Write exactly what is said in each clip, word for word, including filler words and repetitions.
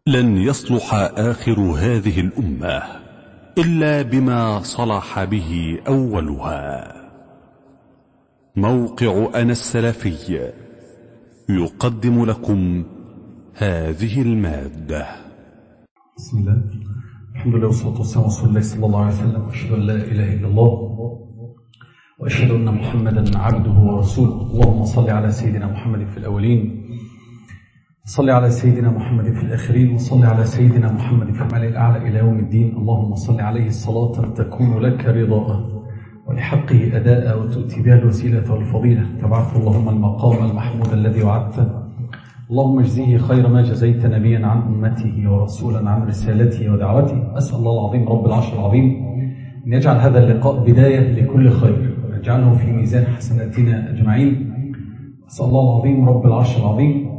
لن يصلح آخر هذه الأمة إلا بما صلح به أولها. موقع أنا السلفي يقدم لكم هذه المادة. بسم الله، الحمد لله والصلاة والسلام على رسول الله صلى الله عليه وسلم، وأشهد أن لا إله إلا الله وأشهد أن محمدا عبده ورسوله. اللهم صل على سيدنا محمد في الأولين، صل على سيدنا محمد في الآخرين، وصل على سيدنا محمد في الملأ الأعلى إلى يوم الدين. اللهم صل عليه صلاة تكون لك رضاء ولحقه أداء وتؤتي بها الوسيلة والفضيلة، تبعث اللهم المقام المحمود الذي وعدته. اللهم اجزيه خير ما جزيت نبيا عن أمته ورسولا عن رسالته ودعوته. أسأل الله العظيم رب العرش العظيم أن يجعل هذا اللقاء بداية لكل خير ويجعله في ميزان حسناتنا أجمعين. أسأل الله العظيم رب العرش العظيم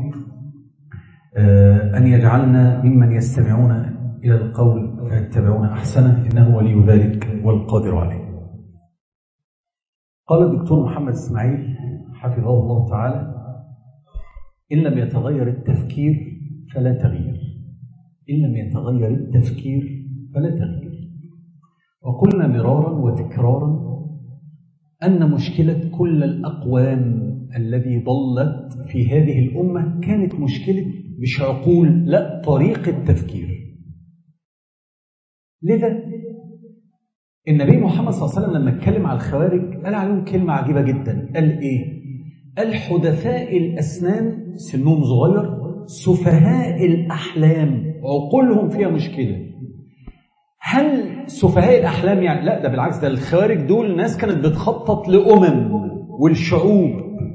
أن يجعلنا ممن يستمعون إلى القول فيتبعون أحسنه، إنه ولي ذلك والقادر عليه. قال الدكتور محمد إسماعيل حفظه الله تعالى: إن لم يتغير التفكير فلا تغيير، إن لم يتغير التفكير فلا تغيير. وقلنا مرارا وتكرارا أن مشكلة كل الأقوام الذي ضلت في هذه الأمة كانت مشكلة مش عقول، لا، طريقة تفكير. لذا النبي محمد صلى الله عليه وسلم لما اتكلم على الخوارج قال عليهم كلمة عجيبة جدا. قال إيه؟ قال: حدثاء الأسنان، سنهم صغير، سفهاء الأحلام، عقولهم فيها مشكلة. هل سفهاء الأحلام يعني؟ لا، ده بالعكس، ده الخوارج دول ناس كانت بتخطط لأمم والشعوب،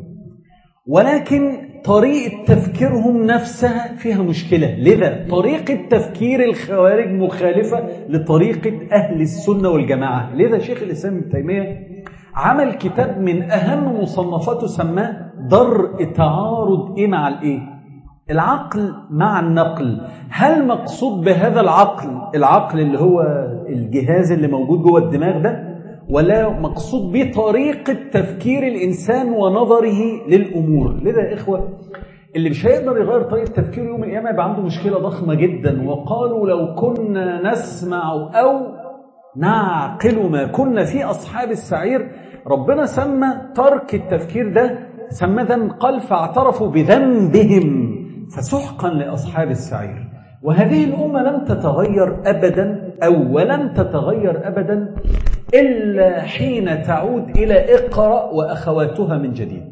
ولكن طريقة تفكيرهم نفسها فيها مشكلة. لذا طريقة تفكير الخوارج مخالفة لطريقة أهل السنة والجماعة. لذا شيخ الإسلام ابن تيمية عمل كتاب من أهم مصنفاته سماه درء تعارض إيه مع الإيه؟ العقل مع النقل. هل مقصود بهذا العقل العقل اللي هو الجهاز اللي موجود جوه الدماغ ده، ولا مقصود بطريقة تفكير الإنسان ونظره للأمور؟ لذا يا إخوة، اللي مش هيقدر يغير طريقة تفكيره يوم القيامة يبقى عنده مشكلة ضخمة جدا. وقالوا لو كنا نسمع أو نعقل ما كنا في أصحاب السعير. ربنا سمى ترك التفكير ده سمى ذنب، قال: فاعترفوا بذنبهم فسحقا لأصحاب السعير. وهذه الأمة لم تتغير أبدا، أو ولن تتغير أبدا إلا حين تعود إلى اقرأ وأخواتها من جديد.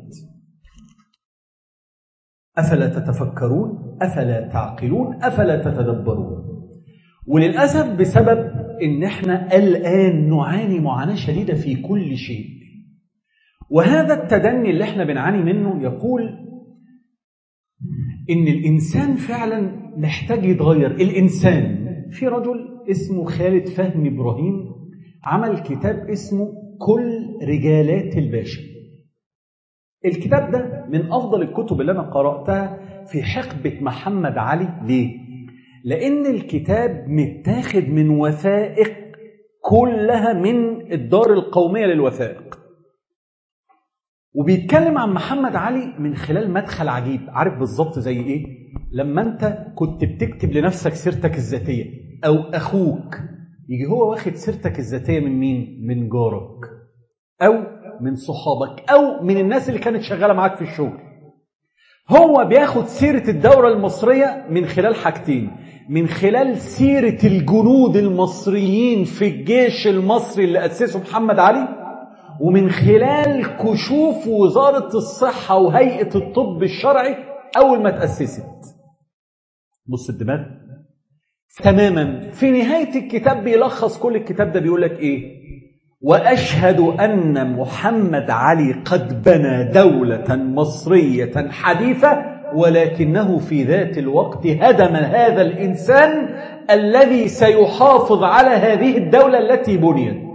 أفلا تتفكرون؟ أفلا تعقلون؟ أفلا تتدبرون؟ وللأسف بسبب إن إحنا الآن نعاني معاناة شديدة في كل شيء، وهذا التدني اللي إحنا بنعاني منه يقول إن الإنسان فعلا محتاج يتغير. الإنسان، في رجل اسمه خالد فهمي إبراهيم عمل كتاب اسمه كل رجالات الباشا. الكتاب ده من أفضل الكتب اللي أنا قرأتها في حقبة محمد علي. ليه؟ لأن الكتاب متاخد من وثائق كلها من الدار القومية للوثائق، وبيتكلم عن محمد علي من خلال مدخل عجيب. عارف بالظبط زي إيه؟ لما أنت كنت بتكتب لنفسك سيرتك الذاتية، أو أخوك يجي هو واخد سيرتك الذاتية من مين؟ من جارك، أو من صحابك، أو من الناس اللي كانت شغالة معاك في الشغل. هو بياخد سيرة الدولة المصرية من خلال حاجتين: من خلال سيرة الجنود المصريين في الجيش المصري اللي أسسه محمد علي، ومن خلال كشوف وزارة الصحة وهيئة الطب الشرعي أول ما تأسست. بص الدماغ تماما. في نهاية الكتاب بيلخص كل الكتاب ده، بيقولك إيه؟ وأشهد أن محمد علي قد بنى دولة مصرية حديثة، ولكنه في ذات الوقت هدم هذا الإنسان الذي سيحافظ على هذه الدولة التي بنيت.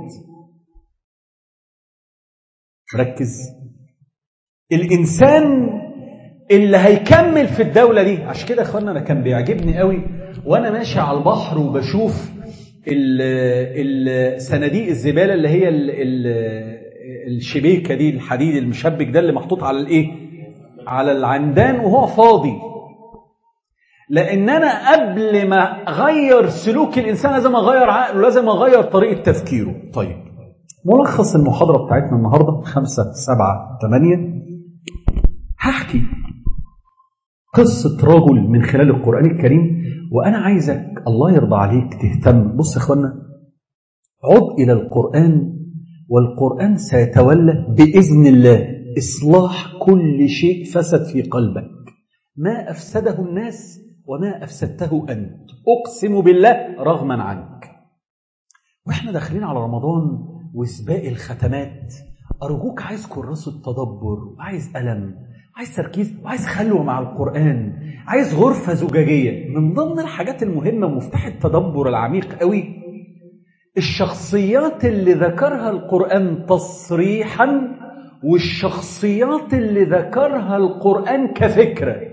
ركز، الإنسان اللي هيكمل في الدولة دي. عشان كده أخوانا أنا كان بيعجبني قوي وأنا ماشي على البحر وبشوف الصناديق الزبالة اللي هي ال ال الشبيكة دي، الحديد المشبك ده اللي محطوط على الإيه؟ على العمدان وهو فاضي. لأن أنا قبل ما أغير سلوك الإنسان لازم أغير عقله، لازم أغير طريقة تفكيره. طيب، ملخص المحاضرة بتاعتنا النهاردة خمسة سبعة ثمانية، هحكي قصة رجل من خلال القرآن الكريم، وأنا عايزك الله يرضى عليك تهتم. بص يا إخوانا، عد إلى القرآن، والقرآن سيتولى بإذن الله إصلاح كل شيء فسد في قلبك، ما أفسده الناس وما أفسدته أنت، أقسم بالله رغما عنك. وإحنا داخلين على رمضان وسباق الختمات، أرجوك عايز كراسة تدبر، وعايز ألم، عايز تركيز، وعايز خلوة مع القرآن، عايز غرفة زجاجية. من ضمن الحاجات المهمة مفتاح التدبر العميق قوي الشخصيات اللي ذكرها القرآن تصريحا، والشخصيات اللي ذكرها القرآن كفكرة.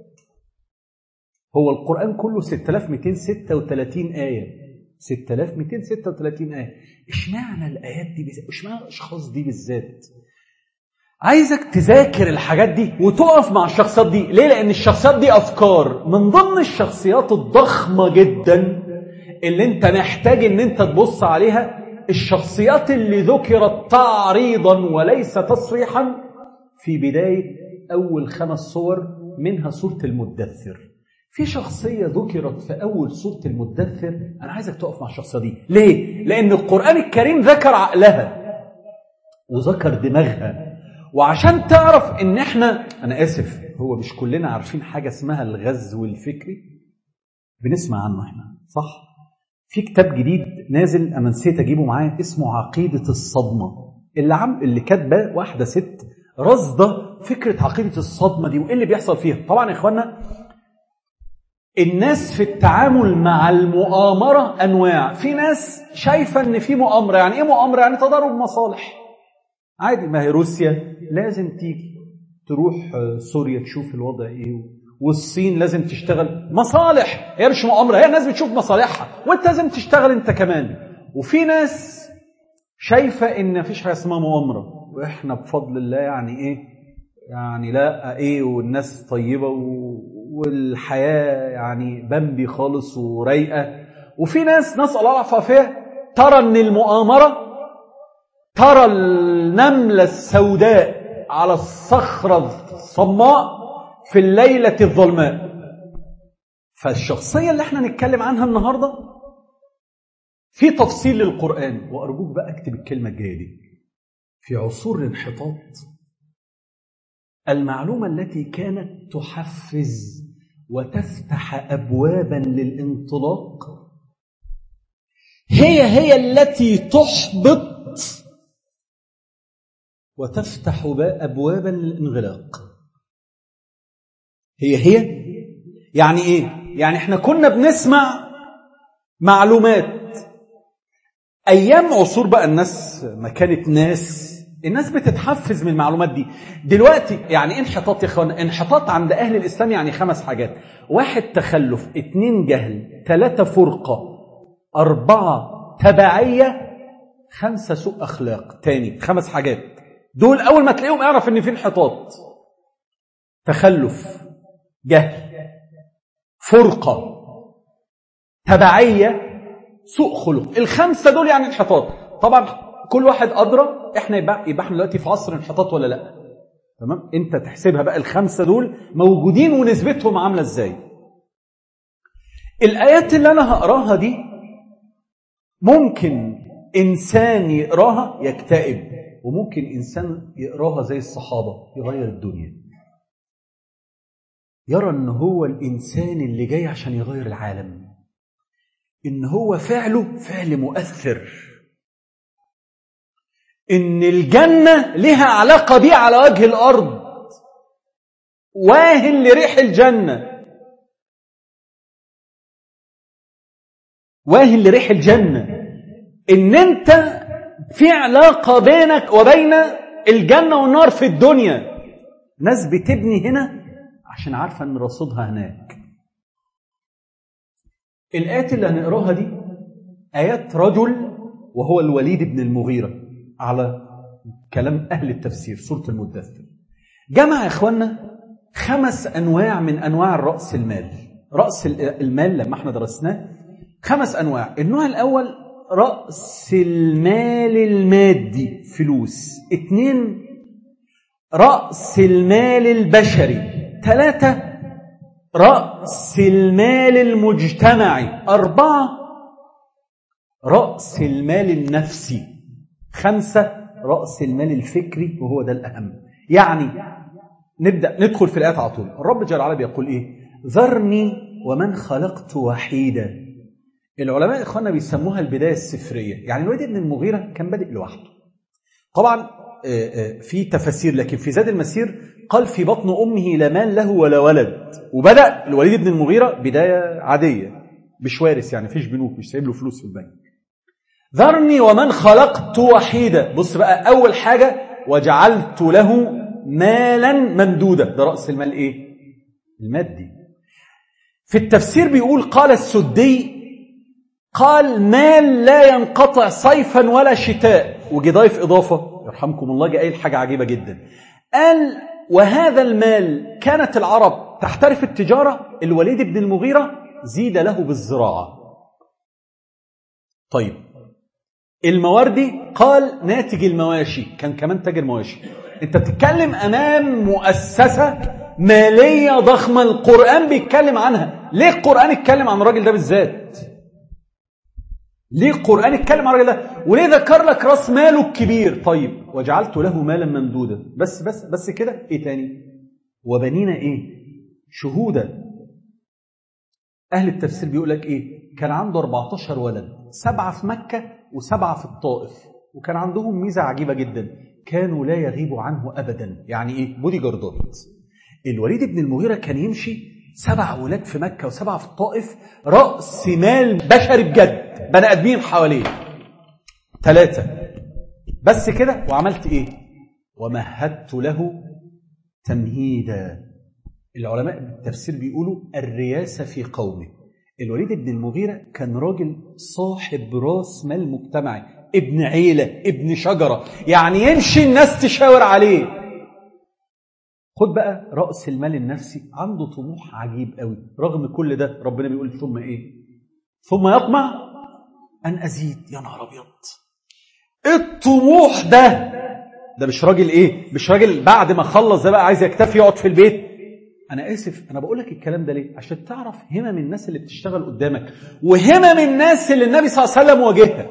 هو القرآن كله ستة آلاف ومئتين وستة وثلاثين آية، ستة آلاف ومئتين وستة وثلاثين آية. اشمعنى الآيات دي بالذات؟ اشمعنى الأشخاص دي بالذات؟ عايزك تذاكر الحاجات دي وتقف مع الشخصيات دي. ليه؟ لأن الشخصيات دي أفكار. من ضمن الشخصيات الضخمة جدا اللي انت محتاج ان انت تبص عليها الشخصيات اللي ذكرت تعريضا وليس تصريحا في بداية أول خمس صور منها سورة المدثر. في شخصية ذكرت في أول سورة المدثر، أنا عايزك تقف مع الشخصية دي. ليه؟ لأن القرآن الكريم ذكر عقلها وذكر دماغها. وعشان تعرف ان احنا، انا اسف، هو مش كلنا عارفين حاجة اسمها الغزو الفكري؟ بنسمع عنه احنا، صح؟ في كتاب جديد نازل انا نسيت اجيبه معايا اسمه عقيدة الصدمة، اللي عم اللي كاتبه واحدة ست رصدة فكرة عقيدة الصدمة دي وايه اللي بيحصل فيها. طبعا يا اخوانا الناس في التعامل مع المؤامرة انواع. في ناس شايفة ان في مؤامرة. يعني ايه مؤامرة؟ يعني تضارب مصالح عادي. ما هي روسيا لازم تيجي تروح سوريا تشوف الوضع ايه، والصين لازم تشتغل مصالح. هي مش مؤامرة، هي الناس بتشوف مصالحها وانت لازم تشتغل انت كمان. وفي ناس شايفة ان مفيش حاجة اسمها مؤامرة، واحنا بفضل الله يعني ايه، يعني لا ايه، والناس طيبة والحياة يعني بمبي خالص ورايقة. وفي ناس نسأل الله العافية ترى ان المؤامرة، ترى النملة السوداء على الصخرة الصماء في الليلة الظلماء. فالشخصية اللي احنا نتكلم عنها النهاردة في تفصيل للقرآن، وأرجوك بقى اكتب الكلمة الجاية دي. في عصور الانحطاط المعلومة التي كانت تحفز وتفتح أبوابا للانطلاق هي هي التي تحبط وتفتح أبوابا للانغلاق. هي هي يعني ايه؟ يعني احنا كنا بنسمع معلومات ايام عصور بقى الناس ما كانت ناس، الناس بتتحفز من المعلومات دي. دلوقتي يعني ايه انحطاط يا اخوانا؟ انحطاط عند اهل الاسلام يعني خمس حاجات: واحد تخلف، اتنين جهل، ثلاثة فرقة، اربعة تبعية، خمسة سوء اخلاق. تاني خمس حاجات دول اول ما تلاقيهم اعرف ان في انحطاط: تخلف، جهل، فرقة، تبعية، سوء خلق. الخمسة دول يعني انحطاط. طبعا كل واحد أدرى احنا يبقى, يبقى احنا دلوقتي في عصر انحطاط ولا لا. تمام؟ انت تحسبها بقى الخمسة دول موجودين ونسبتهم عاملة ازاي. الآيات اللي انا هقراها دي ممكن انسان يقراها يكتئب، وممكن انسان يقراها زي الصحابة يغير الدنيا، يرى ان هو الانسان اللي جاي عشان يغير العالم، ان هو فعله فعل مؤثر، ان الجنة لها علاقة بيه على وجه الارض، واهل لريح الجنة، واهل لريح الجنة، ان انت في علاقة بينك وبين الجنة والنار في الدنيا. ناس بتبني هنا عشان عارفة ان رصيدها هناك. الآيات اللي هنقراها دي آيات رجل وهو الوليد بن المغيرة على كلام أهل التفسير، سورة المدثر. جمع يا إخوانا خمس أنواع من أنواع الرأس المال. رأس المال لما احنا درسناه خمس أنواع. النوع الأول رأس المال المادي، فلوس. اثنين رأس المال البشري. ثلاثة رأس المال المجتمعي. أربعة رأس المال النفسي. خمسة رأس المال الفكري، وهو ده الأهم. يعني نبدأ ندخل في الآيات على طول. الرب جل وعلا بيقول إيه؟ ذرني ومن خلقت وحيدا. العلماء إخواننا بيسموها البداية السفرية. يعني الوليد بن المغيرة كان بادئ لوحده. طبعا في تفاسير، لكن في زاد المسير قال في بطن أمه لا مال له ولا ولد. وبدأ الوليد بن المغيرة بداية عادية، مش وارث، يعني فيش بنوك، مش سايب له فلوس في البنك. ذرني ومن خلقت وحيدا. بص بقى، أول حاجة وجعلت له مالا ممدودا. ده رأس المال إيه؟ المادي. في التفسير بيقول قال السدي قال مال لا ينقطع صيفا ولا شتاء. وجي ضايف إضافة يرحمكم الله، جاء قايل حاجة عجيبة جدا. قال وهذا المال كانت العرب تحترف التجارة، الوليد بن المغيرة زيد له بالزراعة. طيب المواردي قال ناتج المواشي، كان كمان تاجر مواشي. انت بتتكلم امام مؤسسة مالية ضخمة القرآن بيتكلم عنها. ليه القرآن يتكلم عن الراجل ده بالذات؟ ليه القرآن يتكلم عن الراجل ده؟ وليه ذكر لك راس ماله الكبير؟ طيب وجعلت له مالا ممدودا. بس بس بس كده؟ ايه تاني؟ وبنينا ايه؟ شهودا. اهل التفسير بيقول لك ايه؟ كان عنده أربعة عشر ولد، سبعة في مكة وسبعة في الطائف. وكان عندهم ميزة عجيبة جدا، كانوا لا يغيبوا عنه أبدا. يعني إيه؟ بودي جاردات. الوليد بن المغيرة كان يمشي سبع أولاد في مكة وسبعة في الطائف، رأس مال بشري بجد، بني آدمين حواليه. ثلاثة بس كده. وعملت إيه؟ ومهدت له تمهيدا. العلماء بالتفسير بيقولوا الرياسة في قومه. الوليد بن المغيرة كان راجل صاحب راس مال مجتمعي، ابن عيلة، ابن شجرة، يعني يمشي الناس تشاور عليه. خد بقى رأس المال النفسي، عنده طموح عجيب قوي. رغم كل ده ربنا بيقول ثم ايه؟ ثم يطمع أن أزيد. يا نهار أبيض، الطموح ده ده مش راجل ايه؟ مش راجل بعد ما خلص ده بقى عايز يكتفي يقعد في البيت. أنا آسف، أنا بقول لك الكلام ده ليه؟ عشان تعرف همم الناس اللي بتشتغل قدامك، وهمم الناس اللي النبي صلى الله عليه وسلم واجهها.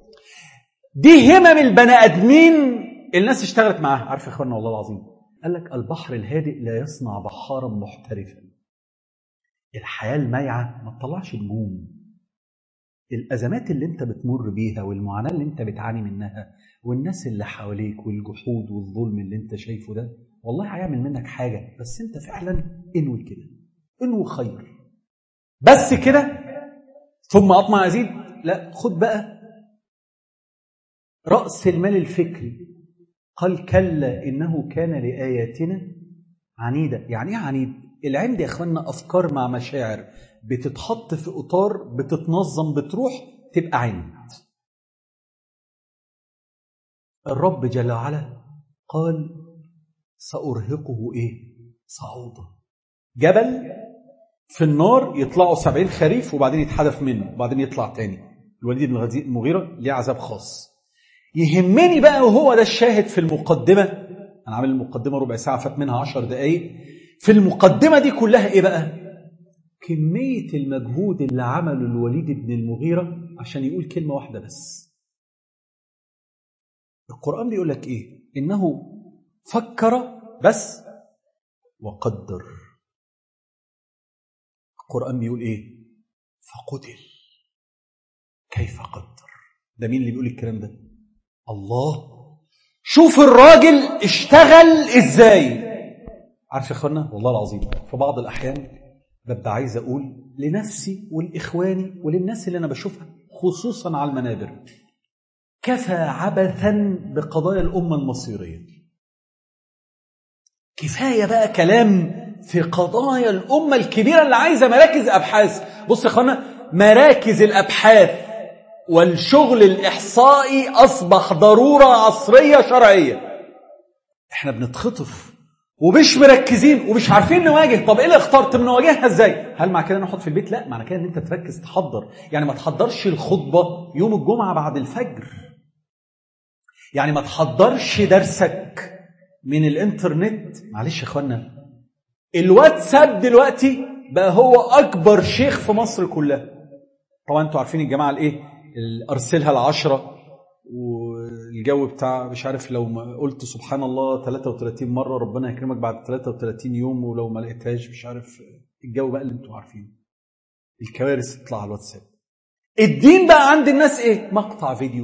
دي همم البني آدمين الناس اشتغلت معاها. عارف يا اخوانا والله العظيم، قال لك البحر الهادئ لا يصنع بحارا محترفا. الحياة المايعة ما تطلعش نجوم. الأزمات اللي انت بتمر بيها والمعاناة اللي انت بتعاني منها والناس اللي حواليك والجحود والظلم اللي انت شايفه ده، والله هيعمل منك حاجة، بس انت فعلا انوي كده، انوي خير بس كده. ثم أطمع أزيد. لا، خد بقى رأس المال الفكري. قال كلا إنه كان لآياتنا عنيدة. يعني ايه عنيد؟ العند يا اخوانا أفكار مع مشاعر بتتحط في إطار، بتتنظم، بتروح تبقى عند. الرب جل وعلا قال سأرهقه إيه؟ صعودا. جبل في النار يطلعوا سبعين خريف وبعدين يتحدث منه وبعدين يطلع تاني. الوليد بن المغيرة ليه عذاب خاص. يهمني بقى، وهو ده الشاهد في المقدمة. أنا عامل المقدمة ربع ساعة، فات منها عشر دقايق. في المقدمة دي كلها إيه بقى؟ كمية المجهود اللي عمله الوليد بن المغيرة عشان يقول كلمة واحدة بس. القرآن بيقول لك إيه؟ إنه فكر بس وقدر. القرآن بيقول إيه؟ فقتل كيف قدر. ده مين اللي بيقول الكلام ده؟ الله. شوف الراجل اشتغل ازاي. عارف يا اخوانا والله العظيم في بعض الاحيان ببقى عايز اقول لنفسي ولاخواني وللناس اللي انا بشوفها خصوصا على المنابر، كفى عبثا بقضايا الامه المصيريه. كفايه بقى كلام في قضايا الامه الكبيره اللي عايزه مراكز ابحاث. بص يا اخوانا، مراكز الابحاث والشغل الإحصائي أصبح ضرورة عصرية شرعية. احنا بنتخطف ومش مركزين ومش عارفين نواجه. طب ايه اللي اخترت نواجهها ازاي؟ هل مع كده نقعد في البيت؟ لا، معنى كده ان انت تركز تحضر. يعني ما تحضرش الخطبة يوم الجمعة بعد الفجر، يعني ما تحضرش درسك من الانترنت. معلش يا اخوانا، الواتساب دلوقتي بقى هو اكبر شيخ في مصر كلها. طبعا انتوا عارفين الجماعة الايه، ارسلها العشرة، والجو بتاع مش عارف لو ما قلت سبحان الله ثلاثة وثلاثين مرة ربنا يكرمك بعد ثلاثة وثلاثين يوم، ولو ما لقيتهاش مش عارف الجو بقى اللي انتوا عارفينه. الكوارث تطلع على الواتساب. الدين بقى عند الناس ايه؟ مقطع فيديو،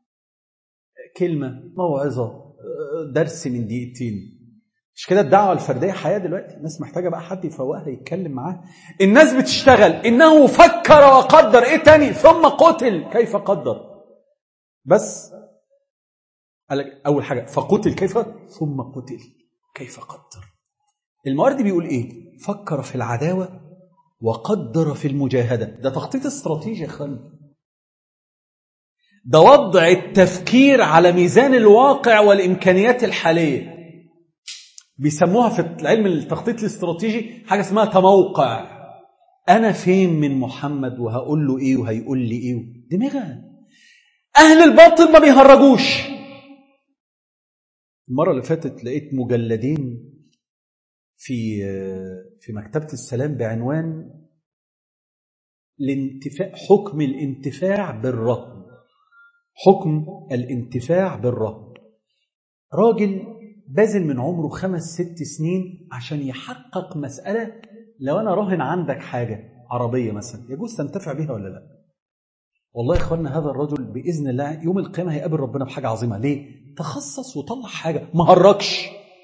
كلمة، موعظة، درس من دقيقتين. مش كده الدعوة الفردية حياة دلوقتي؟ الناس محتاجة بقى حد يفوقها يتكلم معاه. الناس بتشتغل، إنه فكر وقدر. إيه تاني؟ ثم قتل كيف قدر. بس أول حاجة فقتل كيف، ثم قتل كيف قدر. المواردي بيقول إيه؟ فكر في العداوة وقدر في المجاهدة. ده تخطيط استراتيجي يا خالد، ده وضع التفكير على ميزان الواقع والإمكانيات الحالية. بيسموها في العلم التخطيط الاستراتيجي حاجة اسمها تموقع. أنا فين من محمد وهقول له إيه وهيقول لي إيه. دماغها. أهل الباطل ما بيهرجوش. المرة اللي فاتت لقيت مجلدين في في مكتبة السلام بعنوان الانتفاع، حكم الانتفاع بالرهن. حكم الانتفاع بالرهن. راجل باذل من عمره خمس ست سنين عشان يحقق مسألة. لو أنا راهن عندك حاجة عربية مثلا، يجوز تنتفع بها ولا لا؟ والله يا إخواننا هذا الرجل بإذن الله يوم القيامة هيقابل ربنا بحاجة عظيمة. ليه؟ تخصص وطلع حاجة. ما هركش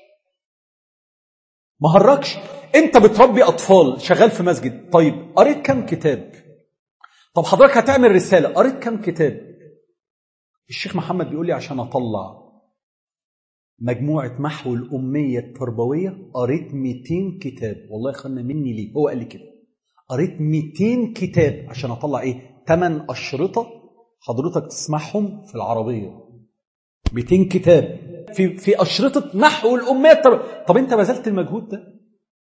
ما هركش. أنت بتربي أطفال، شغال في مسجد، طيب قريت كم كتاب؟ طب حضرتك هتعمل رسالة، قريت كم كتاب؟ الشيخ محمد بيقول لي عشان أطلع مجموعة محو الأمية التربوية قريت مئتين كتاب. والله يا أخوانا مني ليه، هو قال لي كده، قريت مئتين كتاب عشان أطلع إيه؟ ثمان أشرطة حضرتك تسمعهم في العربية. مئتين كتاب في في أشرطة محو الأمية التربوية. طب أنت بذلت المجهود ده؟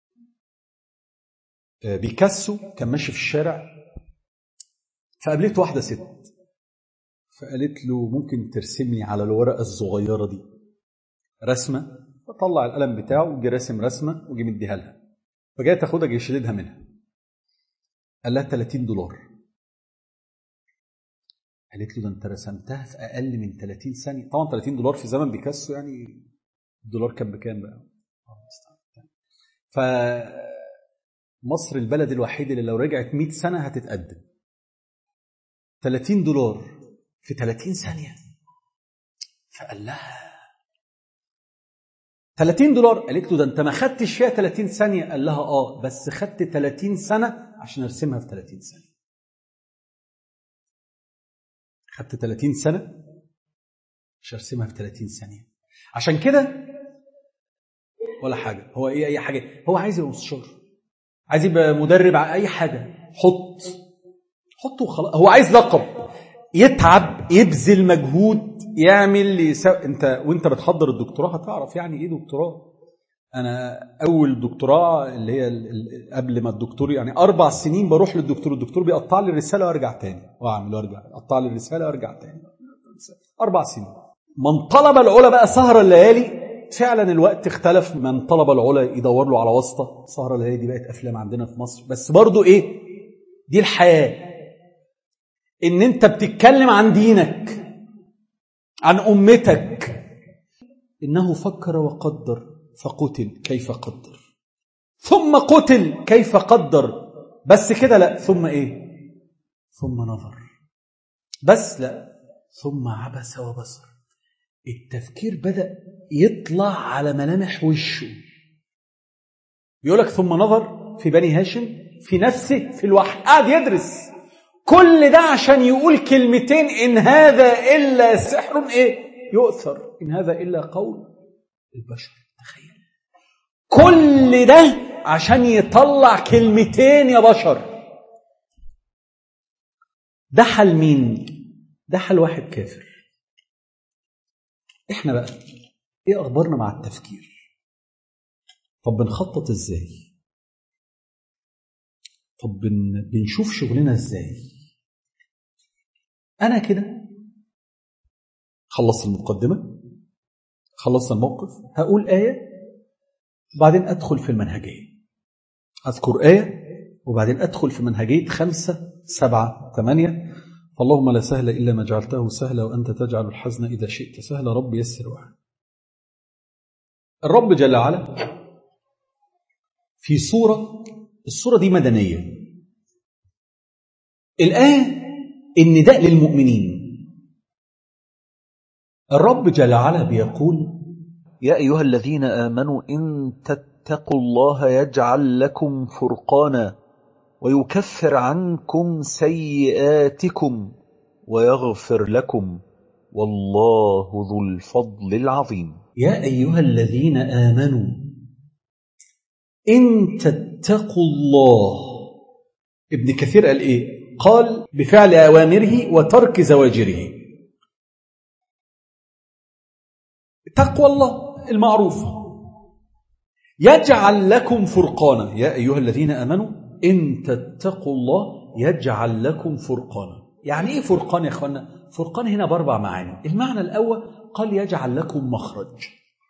بيكاسو كان ماشي في الشارع فقابلت واحدة ست، فقالت له ممكن ترسمني على الورقة الصغيرة دي رسمة؟ فطلع القلم بتاعه وجي راسم رسمة وجي مديها لها، فجاي تاخدها جاي شددها منها. قال لها ثلاثين دولار. قالت له ده انت رسمتها في اقل من ثلاثين ثانية. طبعا ثلاثين دولار في زمن بيكاسو يعني الدولار كان بكام بقى؟ فمصر البلد الوحيد اللي لو رجعت مئة سنة هتتقدم. ثلاثين دولار في ثلاثين ثانية. فقال لها ثلاثين دولار. قالت له ده انت ما خدتش فيها ثلاثين ثانية. قال لها اه بس خدت ثلاثين سنة عشان ارسمها في ثلاثين ثانية. خدت ثلاثين سنة عشان ارسمها في ثلاثين ثانية. عشان كده ولا حاجة. هو ايه اي حاجة؟ هو عايز يبقى مستشار، عايز يبقى مدرب على اي حاجة، حط حطه وخلاص. هو عايز لقب، يتعب يبذل مجهود يعمل يسو... انت وانت بتحضر الدكتوراه هتعرف يعني ايه دكتوراه. انا اول دكتوراه اللي هي قبل ما الدكتور يعني اربع سنين بروح للدكتور، الدكتور بيقطع لي الرساله وارجع تاني واعمل وارجع، يقطع لي الرساله وارجع تاني. اربع سنين. من طلب العلا بقى سهر الليالي. فعلا الوقت اختلف. من طلب العلا يدور له على واسطه. سهر الليالي دي بقت افلام عندنا في مصر، بس برضو ايه دي الحياه، ان انت بتتكلم عن دينك عن امتك. انه فكر وقدر فقتل كيف قدر ثم قتل كيف قدر. بس كده لا، ثم ايه؟ ثم نظر. بس لا، ثم عبس وبصر. التفكير بدأ يطلع على ملامح وشه. بيقولك ثم نظر في بني هاشم في نفسه في الوحي. قاعد يدرس كل ده عشان يقول كلمتين: إن هذا إلا سحر إيه يؤثر، إن هذا إلا قول البشر. تخيل كل ده عشان يطلع كلمتين يا بشر. ده حل مين؟ ده حل واحد كافر. إحنا بقى إيه أخبارنا مع التفكير؟ طب بنخطط ازاي؟ طب بن... بنشوف شغلنا ازاي؟ انا كده خلصت المقدمة، خلصت الموقف، هقول آية وبعدين أدخل في المنهجية، أذكر آية وبعدين أدخل في منهجية خمسة سبعة ثمانية. فاللهم لا سهل إلا ما جعلته سهلا وأنت تجعل الحزن إذا شئت سهلا، رب يسر وعلا. الرب جل وعلا في سورة، السورة دي مدنية، الآية النداء للمؤمنين. الرب جل وعلا بيقول: يا أيها الذين آمنوا إن تتقوا الله يجعل لكم فرقانا ويكفر عنكم سيئاتكم ويغفر لكم والله ذو الفضل العظيم. يا أيها الذين آمنوا إن تتقوا الله. ابن كثير قال إيه؟ قال بفعل أوامره وترك زواجره. تقوى الله المعروفة، يجعل لكم فرقانا. يا أيها الذين آمنوا إن تتقوا الله يجعل لكم فرقانا. يعني إيه فرقان يا أخوانا؟ فرقان هنا بأربع معاني. المعنى الأول قال يجعل لكم مخرج.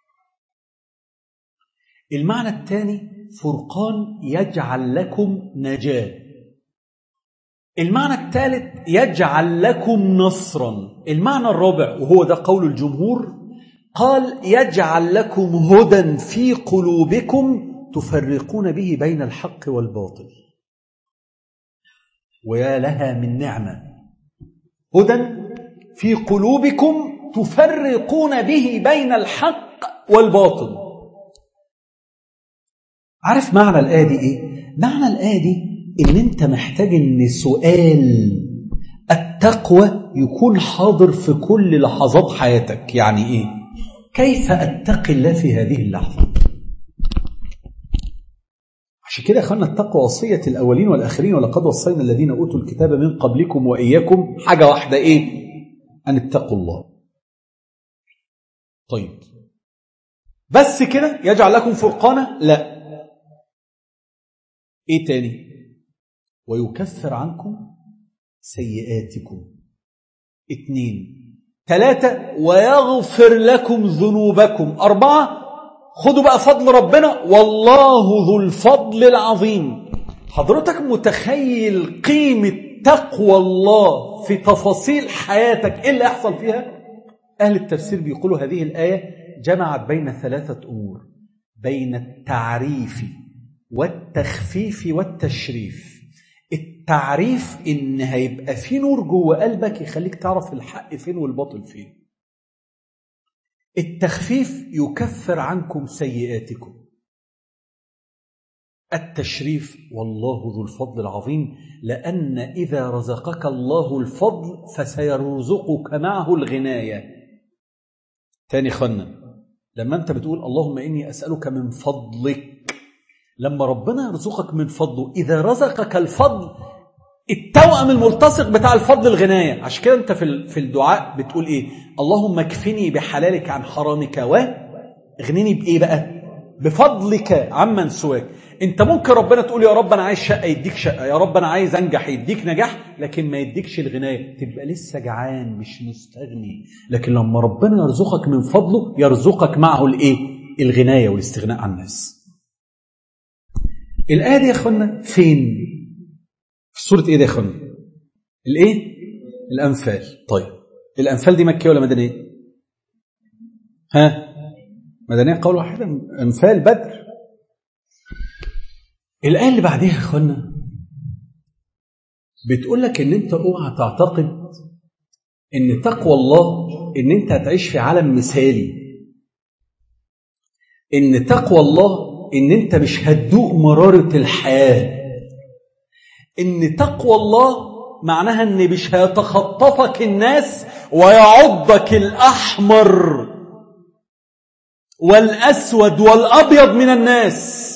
المعنى الثاني فرقان يجعل لكم نجاة. المعنى الثالث يجعل لكم نصرا. المعنى الرابع وهو ده قول الجمهور قال يجعل لكم هدى في قلوبكم تفرقون به بين الحق والباطل. ويا لها من نعمة، هدى في قلوبكم تفرقون به بين الحق والباطل. عارف معنى الآية دي إيه؟ معنى الآية دي إن أنت محتاج إن سؤال التقوى يكون حاضر في كل لحظات حياتك. يعني إيه؟ كيف أتقي الله في هذه اللحظة؟ عشان كده أخوانا التقوى وصية الأولين والآخرين، ولقد وصينا الذين أوتوا الكتاب من قبلكم وإياكم حاجة واحدة، إيه؟ أن اتقوا الله. طيب بس كده يجعل لكم فرقانا؟ لا. إيه تاني؟ ويكفر عنكم سيئاتكم. اثنين. ثلاثة ويغفر لكم ذنوبكم. أربعة خدوا بقى فضل ربنا والله ذو الفضل العظيم. حضرتك متخيل قيمة تقوى الله في تفاصيل حياتك إيه اللي يحصل فيها؟ أهل التفسير بيقولوا هذه الآية جمعت بين ثلاثة أمور، بين التعريف والتخفيف والتشريف. التعريف إن هيبقى في نور جوه قلبك يخليك تعرف الحق فين والباطل فين. التخفيف يكفر عنكم سيئاتكم. التشريف والله ذو الفضل العظيم، لأن إذا رزقك الله الفضل فسيرزقك معه الغناية. تاني خلنا لما أنت بتقول اللهم إني أسألك من فضلك، لما ربنا يرزقك من فضله، إذا رزقك الفضل التوأم الملتصق بتاع الفضل الغناية. عشان كده أنت في الدعاء بتقول إيه؟ اللهم اكفني بحلالك عن حرامك واغنني بإيه بقى؟ بفضلك عمن سواك. أنت ممكن ربنا تقول يا رب أنا عايز شقة يديك شقة، يا رب أنا عايز أنجح يديك نجاح، لكن ما يديكش الغناية، تبقى لسه جعان مش مستغني. لكن لما ربنا يرزقك من فضله يرزقك معه الإيه؟ الغناية والاستغناء عن الناس. الآية دي يا أخوانا فين؟ في سورة إيه دي يا أخوانا؟ الإيه؟ الأنفال. طيب الأنفال دي مكية ولا مدنية؟ ها؟ مدنية قول واحدة. أنفال بدر. الآية اللي بعدها يا أخوانا بتقول لك إن أنت اوعى تعتقد إن تقوى الله إن أنت هتعيش في عالم مثالي، إن تقوى الله إن أنت مش هتدوق مرارة الحياة، إن تقوى الله معناها إن مش هيتخطفك الناس ويعضك الأحمر والأسود والأبيض من الناس.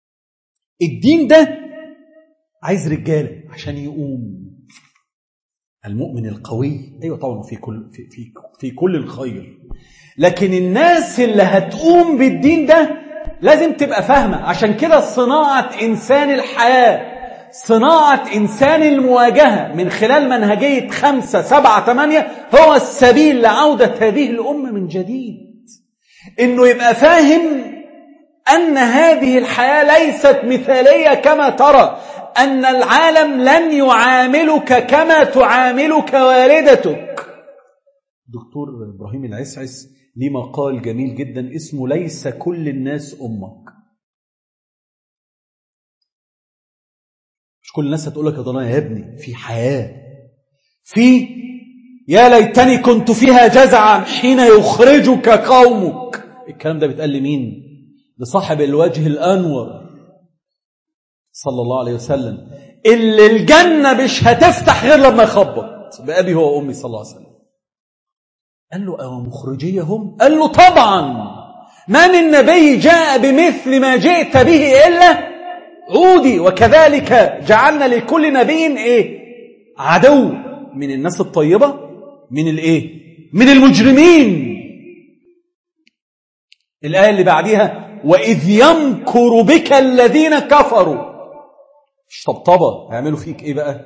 الدين ده عايز رجالة عشان يقوم. المؤمن القوي، أيوة طبعا في كل, في, في, في كل الخير، لكن الناس اللي هتقوم بالدين ده لازم تبقى فاهمة. عشان كده صناعة إنسان الحياة، صناعة إنسان المواجهة من خلال منهجية خمسة سبعة ثمانية هو السبيل لعودة هذه الأمة من جديد. إنه يبقى فاهم أن هذه الحياة ليست مثالية كما ترى، أن العالم لن يعاملك كما تعاملك والدتك. دكتور إبراهيم العسعس ليه مقال جميل جدا اسمه ليس كل الناس أمك. مش كل الناس هتقولك يا ضنا يا ابني، في حياة، في يا ليتني كنت فيها جزعا حين يخرجك قومك. الكلام ده بيتقال لمين؟ لصاحب الوجه الأنور صلى الله عليه وسلم، اللي الجنة مش هتفتح غير لما يخبط بأبي هو وأمي صلى الله عليه وسلم. قال له أو مخرجيهم؟ قال له طبعا، ما من نبي جاء بمثل ما جئت به إلا عودي، وكذلك جعلنا لكل نبي إيه؟ عدو، من الناس الطيبة، من الإيه؟ من المجرمين. الآية اللي بعدها وإذ يمكر بك الذين كفروا، مش طبطبة، هيعملوا فيك إيه بقى؟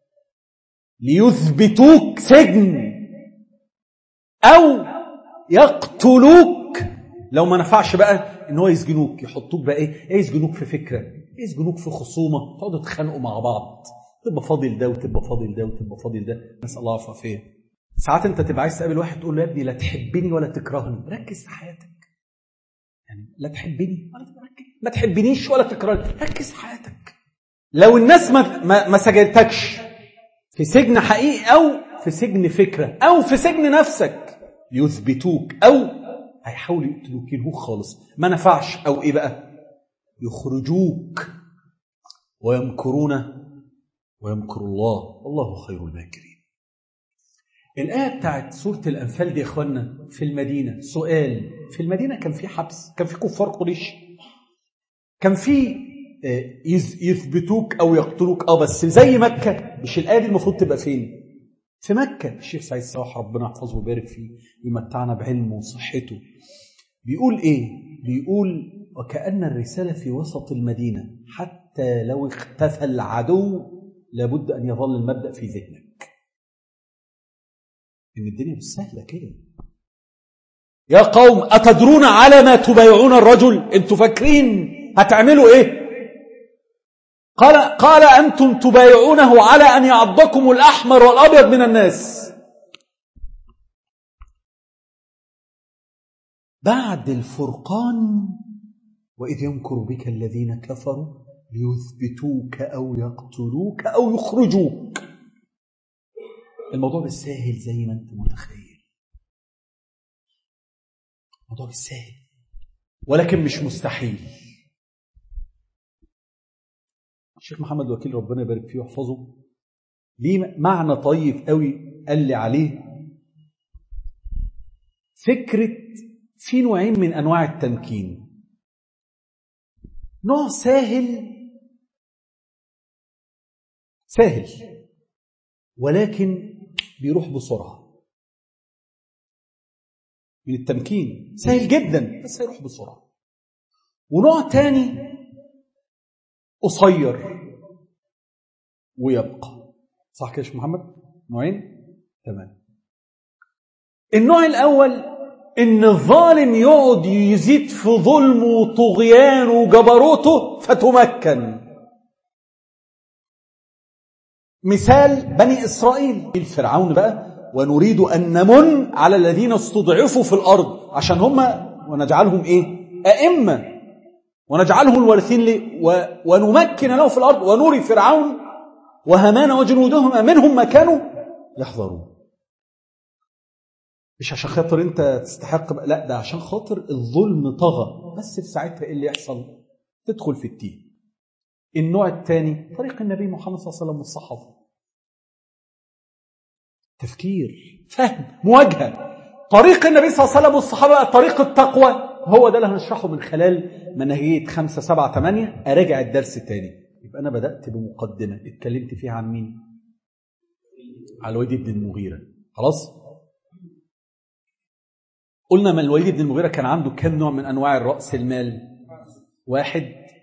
ليثبتوك سجن أو يقتلوك، لو ما نفعش بقى إن هو يسجنوك، يحطوك بقى إيه؟ يسجنوك في فكرة، يسجنوك في خصومة، تقعدوا تخانقوا مع بعض، تبقى فاضل ده وتبقى فاضل ده وتبقى فاضل ده، نسأل الله العافية فيه. ساعات أنت تبقى عايز تقابل واحد تقول له يا ابني لا تحبني ولا تكرهني، ركز في حياتك. يعني لا تحبني ولا تكرهني، ما تحبنيش ولا تكرهني، ركز في حياتك. لو الناس ما ما, ما سجنتكش في سجن حقيقي أو في سجن فكرة أو في سجن نفسك يثبتوك أو هيحاولوا يقتلوك ينهوك خالص، ما نفعش أو إيه بقى؟ يخرجوك، ويمكرون ويمكر الله والله خير الماكرين. الآية بتاعت سورة الأنفال دي يا إخوانا في المدينة، سؤال، في المدينة كان في حبس، كان في كفار قريش، كان في يثبتوك أو يقتلوك، أو بس زي مكة. مش الآية دي المفروض تبقى فين؟ في مكة. الشيخ سعيد السواح ربنا يحفظه ويبارك فيه ويمتعنا بعلمه وصحته بيقول إيه؟ بيقول وكأن الرسالة في وسط المدينة، حتى لو اختفى العدو لابد أن يظل المبدأ في ذهنك إن الدنيا مش سهلة كده. يا قوم أتدرون على ما تبايعون الرجل؟ أنتوا فاكرين هتعملوا إيه؟ قال قال أنتم تبايعونه على أن يعضكم الأحمر والأبيض من الناس. بعد الفرقان وإذ يمكر بك الذين كفروا ليثبتوك أو يقتلوك أو يخرجوك. الموضوع بالساهل زي ما أنت متخيل، الموضوع بالساهل ولكن مش مستحيل. الشيخ محمد وكيل ربنا يبارك فيه ويحفظه ليه معنى طيب قوي قال لي عليه، فكرة في نوعين من أنواع التمكين، نوع سهل سهل ولكن بيروح بسرعة من التمكين، سهل جدا بس هيروح بسرعة. ونوع تاني قصير ويبقى. صح كده يا شيخ محمد؟ نوعين؟ تمام. النوع الأول إن الظالم يقعد يزيد في ظلمه وطغيانه وجبروته فتمكن. مثال بني إسرائيل، الفرعون بقى، ونريد أن نمن على الذين استضعفوا في الأرض عشان هم ونجعلهم إيه؟ أئمة ونجعلهم الوارثين ليه؟ ونمكن له في الأرض ونوري فرعون وهامان وجنودهم منهم ما كانوا يحذرون. مش عشان خاطر انت تستحق بقى، لا، ده عشان خاطر الظلم طغى، بس في ساعتها ايه اللي يحصل؟ تدخل في التيه. النوع الثاني طريق النبي محمد صلى الله عليه وسلم والصحابة، تفكير، فهم، مواجهة. طريق النبي صلى الله عليه وسلم والصحابة طريق التقوى، هو ده اللي هنشرحه من خلال منهجية خمسة سبعة ثمانية. أراجع الدرس الثاني. يبقى أنا بدأت بمقدمة اتكلمت فيها عن مين؟ على الوليد بن المغيرة. خلاص قلنا من الوليد بن المغيرة كان عنده كم نوع من أنواع الرأس المال؟ واحد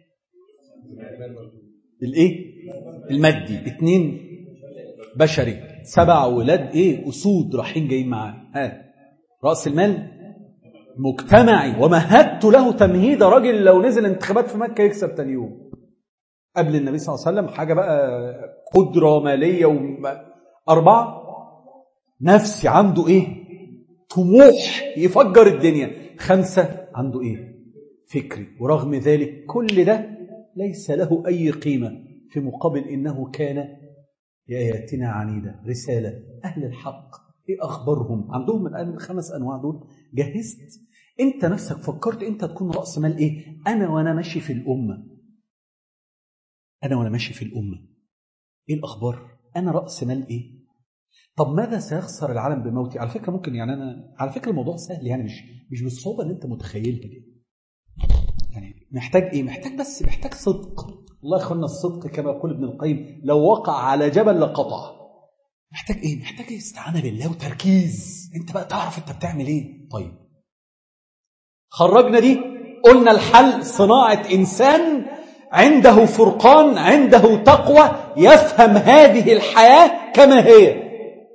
الايه المادي، اثنين بشري، سبع ولاد ايه أسود رايحين جايين معاه. ها رأس المال مجتمعي، ومهدت له تمهيد. راجل لو نزل انتخابات في مكة يكسب تاني يوم قبل النبي صلى الله عليه وسلم. حاجة بقى قدرة مالية. وأربعة نفسي، عنده ايه طموح يفجر الدنيا. خمسة عنده ايه فكري. ورغم ذلك كل ده ليس له أي قيمة في مقابل إنه كان لآياتنا عنيدة. رسالة أهل الحق إيه أخبارهم؟ عندهم من الخمس أنواع دول. جهزت أنت نفسك؟ فكرت أنت تكون رأس مال إيه؟ أنا وأنا ماشي في الأمة أنا وأنا ماشي في الأمة إيه الأخبار؟ أنا رأس مال إيه؟ طب ماذا سيخسر العالم بموتي؟ على فكرة ممكن يعني أنا على فكرة الموضوع سهل، يعني مش مش بالصعوبة اللي أنت متخيلها دي. يعني محتاج إيه؟ محتاج بس محتاج صدق. الله يخلنا الصدق كما يقول ابن القيم لو وقع على جبل لقطع. محتاج إيه؟ محتاج استعانة بالله وتركيز. أنت بقى تعرف أنت بتعمل إيه. طيب خرجنا دي، قلنا الحل صناعة إنسان عنده فرقان، عنده تقوى، يفهم هذه الحياة كما هي.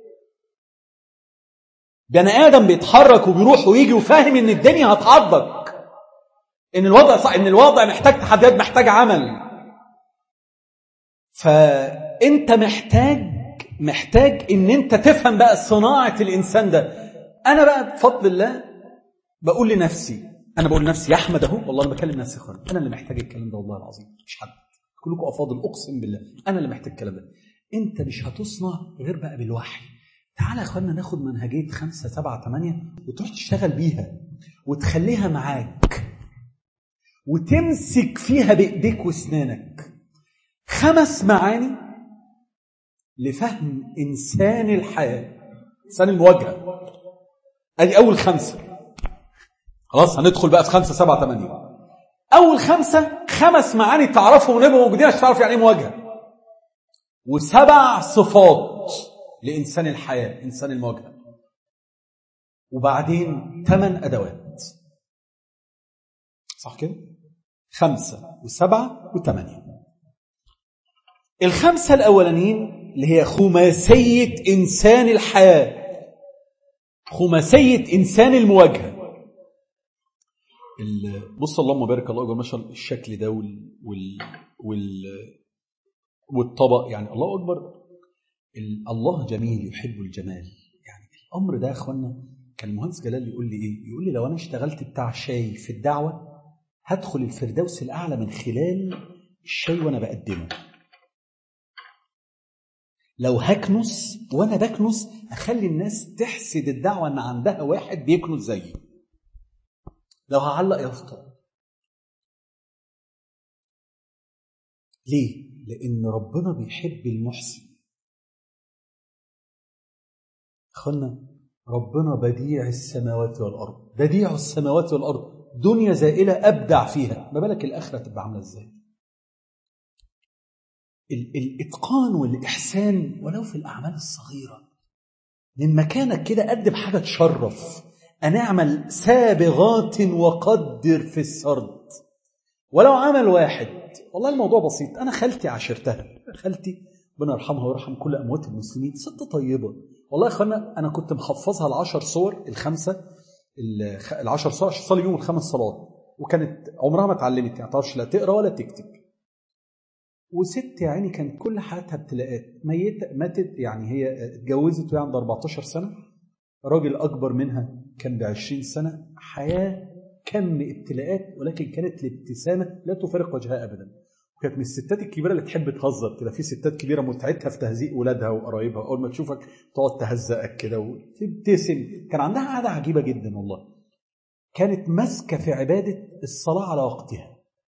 بني آدم بيتحرك وبيروح ويجي وفاهم إن الدنيا هتعضك، إن الوضع صح، إن الوضع محتاج تحديات، محتاج عمل. فأنت محتاج محتاج إن أنت تفهم بقى صناعة الإنسان ده. أنا بقى بفضل الله بقول لنفسي، أنا بقول لنفسي يا أحمد أهو، والله أنا بكلم نفسي خالص، أنا اللي محتاج الكلام ده والله العظيم، مش حد. كلكم أفاضل أقسم بالله، أنا اللي محتاج الكلام ده. أنت مش هتصنع غير بقى بالوحي. تعالى يا أخوانا ناخد منهجية خمسة سبعة ثمانية وتروح تشتغل بيها وتخليها معاك وتمسك فيها بإيديك واسنانك. خمس معاني لفهم إنسان الحياة، إنسان المواجهة. أدي أول خمسة. خلاص هندخل بقى في خمسة سبعة ثمانية. أول خمسة خمس معاني تعرفهم ونبقوا موجودين عشان تعرف يعني إيه مواجهة، وسبع صفات لإنسان الحياة، إنسان المواجهة، وبعدين ثمان أدوات. صح كده؟ خمسة وسبعة وثمانية. الخمسة الأولانيين اللي هي خماسية إنسان الحياة، خماسية إنسان المواجهة. بص اللهم بارك الله أكبر، ما شاء الله الشكل ده وال وال وال والطبق، يعني الله أكبر. الله جميل يحب الجمال. يعني الأمر ده يا أخوانا، كان المهندس جلال يقول لي إيه؟ يقول لي لو أنا اشتغلت بتاع شاي في الدعوة هدخل الفردوس الأعلى من خلال الشاي وأنا بقدمه. لو هكنس وأنا بكنس أخلي الناس تحسد الدعوة أن عندها واحد بيكنس زيي. لو هعلق يافطة، ليه؟ لأن ربنا بيحب المحسن. أخوانا ربنا بديع السماوات والأرض، بديع السماوات والأرض، دنيا زائلة أبدع فيها، ما بالك الآخرة تبقى عاملة إزاي؟ الإتقان والإحسان ولو في الأعمال الصغيرة، من مكانك كده قدم حاجة تشرف. أن أعمل سابغات وقدر في السرد. ولو عمل واحد، والله الموضوع بسيط. أنا خالتي عاشرتها، خالتي ربنا يرحمها ويرحم كل أموات المسلمين، ست طيبة والله يا أخوانا. أنا كنت محفظها العشر صور الخمسة، العشر صور عشان تصلي يوم الخمس صلوات، وكانت عمرها ما اتعلمت، يعني تعرفش لا تقرأ ولا تكتب. وست يعني كانت كل حياتها ابتلاءات، ميتة ماتت، يعني هي اتجوزت وهي عندها أربعتاشر سنة، راجل أكبر منها كان بعشرين سنة، حياة كم ابتلاءات، ولكن كانت الابتسامة لا تفارق وجهها أبدا. وكانت من الستات الكبيرة اللي تحب تهزر كده. في ستات كبيرة متعتها في تهزيء ولادها وقرايبها، أول ما تشوفك تقعد تهزئك كده وتبتسم. كان عندها عادة عجيبة جدا والله، كانت ماسكة في عبادة الصلاة على وقتها.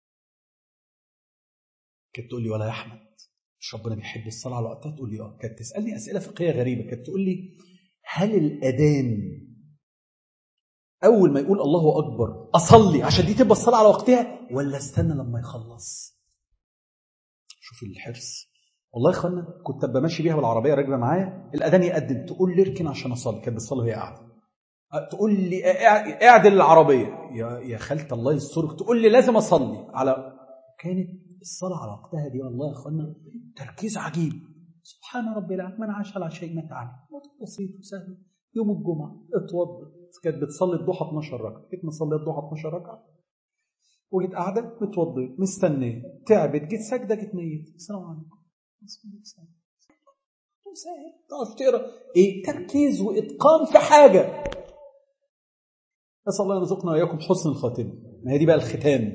كانت تقول لي ولا يا أحمد مش ربنا بيحب الصلاة على وقتها؟ تقول لي اه. كانت تسألني أسئلة فقهية غريبة، كانت تقول لي هل الأذان أول ما يقول الله أكبر أصلي عشان دي تبقى الصلاة على وقتها، ولا استنى لما يخلص؟ شوف الحرص. والله يا اخوانا كنت ابقى ماشي بيها بالعربيه راكبه معايا، الاذان يقدم تقول لي اركن عشان اصلي، كانت بتصلي وهي قاعده، تقول لي اعدل العربيه، يا يا خالتي الله يسترك، تقول لي لازم اصلي على، كانت الصلاه على وقتها دي والله يا اخوانا تركيز عجيب. سبحان ربي العظيم، من عاش على شيء مات عليه، بسيط وسهل. يوم الجمعه اتوضت، كانت بتصلي الضحى اتناشر ركعه، كنت مصلي الضحى اتناشر ركعه، وجيت قاعده متوضيه مستنيه، تعبت، جيت ساجده، جيت نيت السلام عليكم، سهل تعرف تقرا ايه، تركيز واتقان في حاجه. نسال الله يرزقنا واياكم حسن الخاتمه. ما هي دي بقى الختام.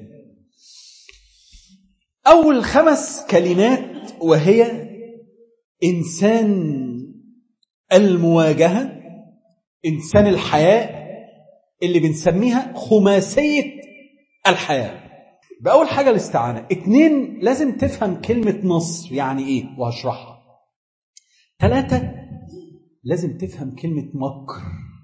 اول خمس كلمات وهي انسان المواجهه، انسان الحياه، اللي بنسميها خماسيه الحياه. باول حاجه الاستعانه. اتنين، لازم تفهم كلمه نصر يعني ايه وهشرحها. ثلاثة، لازم تفهم كلمة مكر.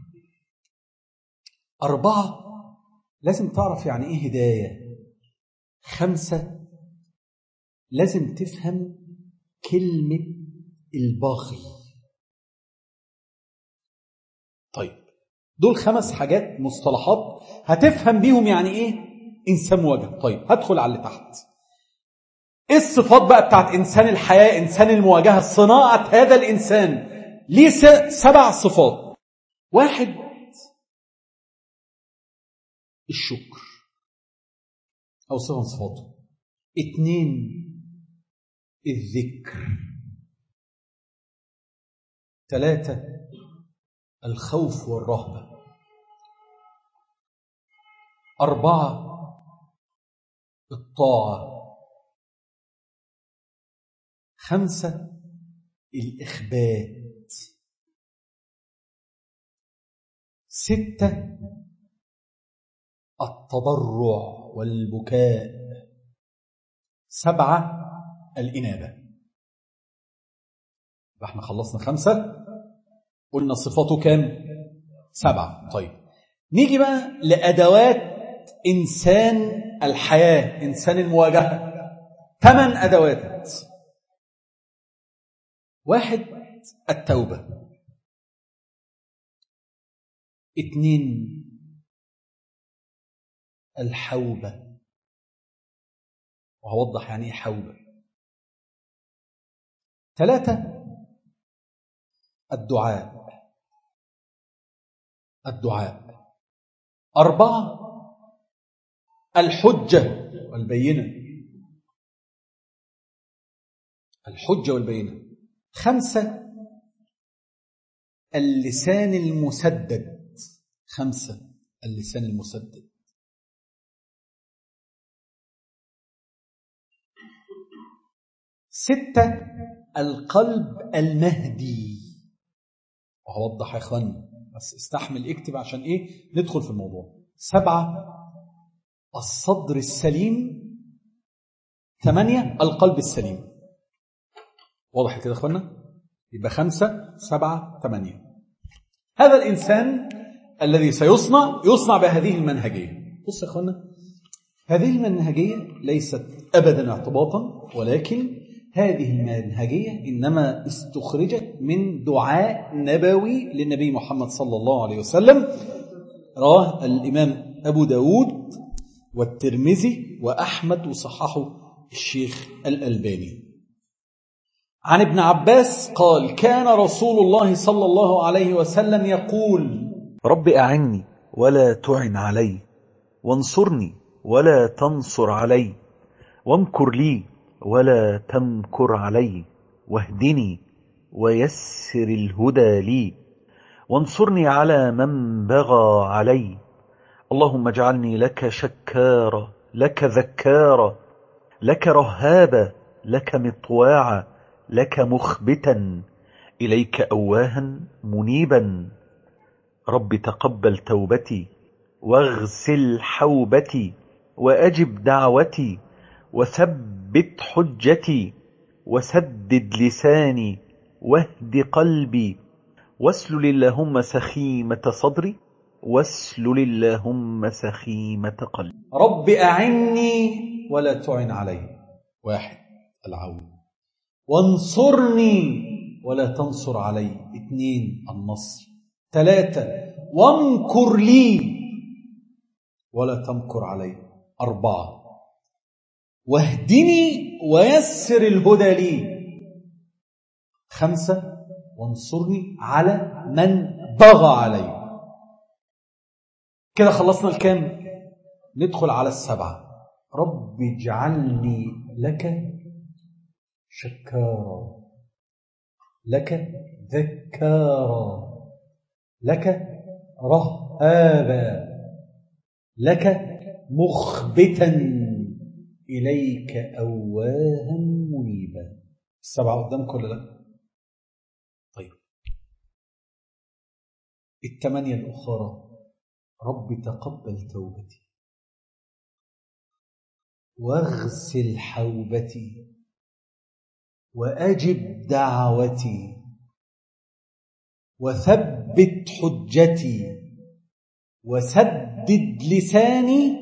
أربعة، لازم تعرف يعني إيه هداية. خمسة، لازم تفهم كلمة الباغي. طيب دول خمس حاجات مصطلحات هتفهم بيهم يعني إيه إنسان مواجه. طيب هدخل على اللي تحت. إيه الصفات بقى بتاعت إنسان الحياة، إنسان المواجهة، صناعة هذا الإنسان؟ ليه سبع صفات. واحد، الشكر أو صفة من صفاته. اثنين، الذكر. ثلاثة، الخوف والرهبة. أربعة، الطاعة. خمسة، الإخبات. ستة، التضرع والبكاء. سبعة، الإنابة. احنا خلصنا خمسة، قلنا صفاته كام؟ سبعة. طيب نيجي بقى لأدوات إنسان الحياة، إنسان المواجهة. ثمان أدوات. واحد، التوبة. اثنين، الحوبة، وهوضح يعني ايه حوبة. ثلاثة، الدعاء. الدعاء. أربعة، الحجة والبينة. الحجة والبينة. خمسة، اللسان المسدد. خمسة، اللسان المسدد. ستة، القلب المهدي. وهوضح يا اخواني بس استحمل اكتب عشان ايه ندخل في الموضوع. سبعة، الصدر السليم. ثمانية، القلب السليم. واضح كده يا اخوانا؟ يبقى خمسة، سبعة، ثمانية. هذا الإنسان الذي سيصنع يصنع بهذه المنهجية. بص يا اخوانا، هذه المنهجية ليست أبدا اعتباطا، ولكن هذه المنهجية إنما استخرجت من دعاء نبوي للنبي محمد صلى الله عليه وسلم، رواه الإمام أبو داود والترمذي وأحمد وصححه الشيخ الألباني. عن ابن عباس قال: كان رسول الله صلى الله عليه وسلم يقول: رب أعني ولا تعن علي، وانصرني ولا تنصر علي، وامكر لي ولا تمكر علي، واهدني ويسر الهدى لي، وانصرني على من بغى علي. اللهم اجعلني لك شكارا، لك ذكارا، لك رهابا، لك مطواعا، لك مخبتا، إليك أواها منيبا. رب تقبل توبتي، واغسل حوبتي، وأجب دعوتي، وثبت حجتي، وسدد لساني، واهد قلبي، واسلل اللهم سخيمة صدري، واسلل اللهم سخيمة قلبي. رب أعني ولا تعن علي. واحد، العون. وانصرني ولا تنصر علي. اثنين النصر. ثلاثة وامكر لي ولا تمكر علي. أربعة واهدني ويسر الهدى لي. خمسة وانصرني على من بغى علي. كده خلصنا الكام؟ ندخل على السبعة. رب اجعلني لك شكارا، لك ذكارا، لك رهابا، لك مخبتا، إليك أواها منيبا. السبعة قدامك ولا لا؟ طيب الثمانية الأخرى. رب تقبل توبتي واغسل حوبتي وأجب دعوتي وثبت حجتي وسدد لساني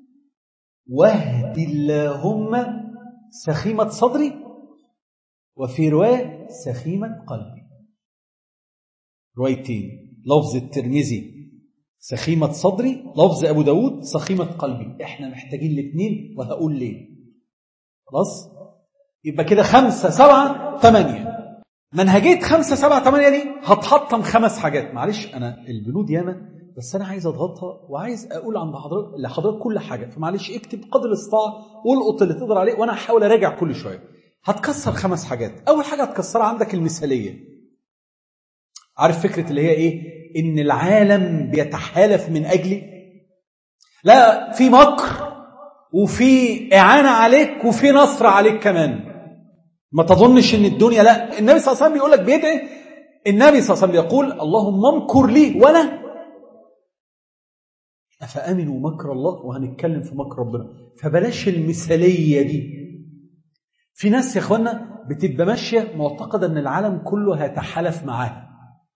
واهد اللهم سخيمة صدري، وفي رواية سخيمة قلبي. روايتين، لفظ الترمذي سخيمة صدري، لفظ أبو داود سخيمة قلبي. احنا محتاجين الاثنين وهقول ليه. خلاص يبقى كده خمسة سبعة ثمانية. منهجية خمسة سبعة ثمانية دي هتحطم خمس حاجات. معلش أنا البنود ياما بس أنا عايز أضغطها وعايز أقول عند حضرتك لحضرتك كل حاجة، فمعلش اكتب قدر الاستطاعة والقط اللي تقدر عليه وأنا هحاول أراجع كل شوية. هتكسر خمس حاجات. أول حاجة هتكسرها عندك المثالية. عارف فكرة اللي هي إيه؟ إن العالم بيتحالف من أجلي. لا، في مكر وفي إعانة عليك وفي نصر عليك كمان. ما تظنش إن الدنيا لا. النبي صلى الله عليه وسلم بيقول لك بيدعي. النبي صلى الله عليه وسلم يقول اللهم امكر لي ولا أفأمنوا مكر الله. وهنتكلم في مكر ربنا. فبلاش المثالية دي. في ناس يا اخوانا بتبقى ماشية معتقدة ان العالم كله هيتحالف معاه.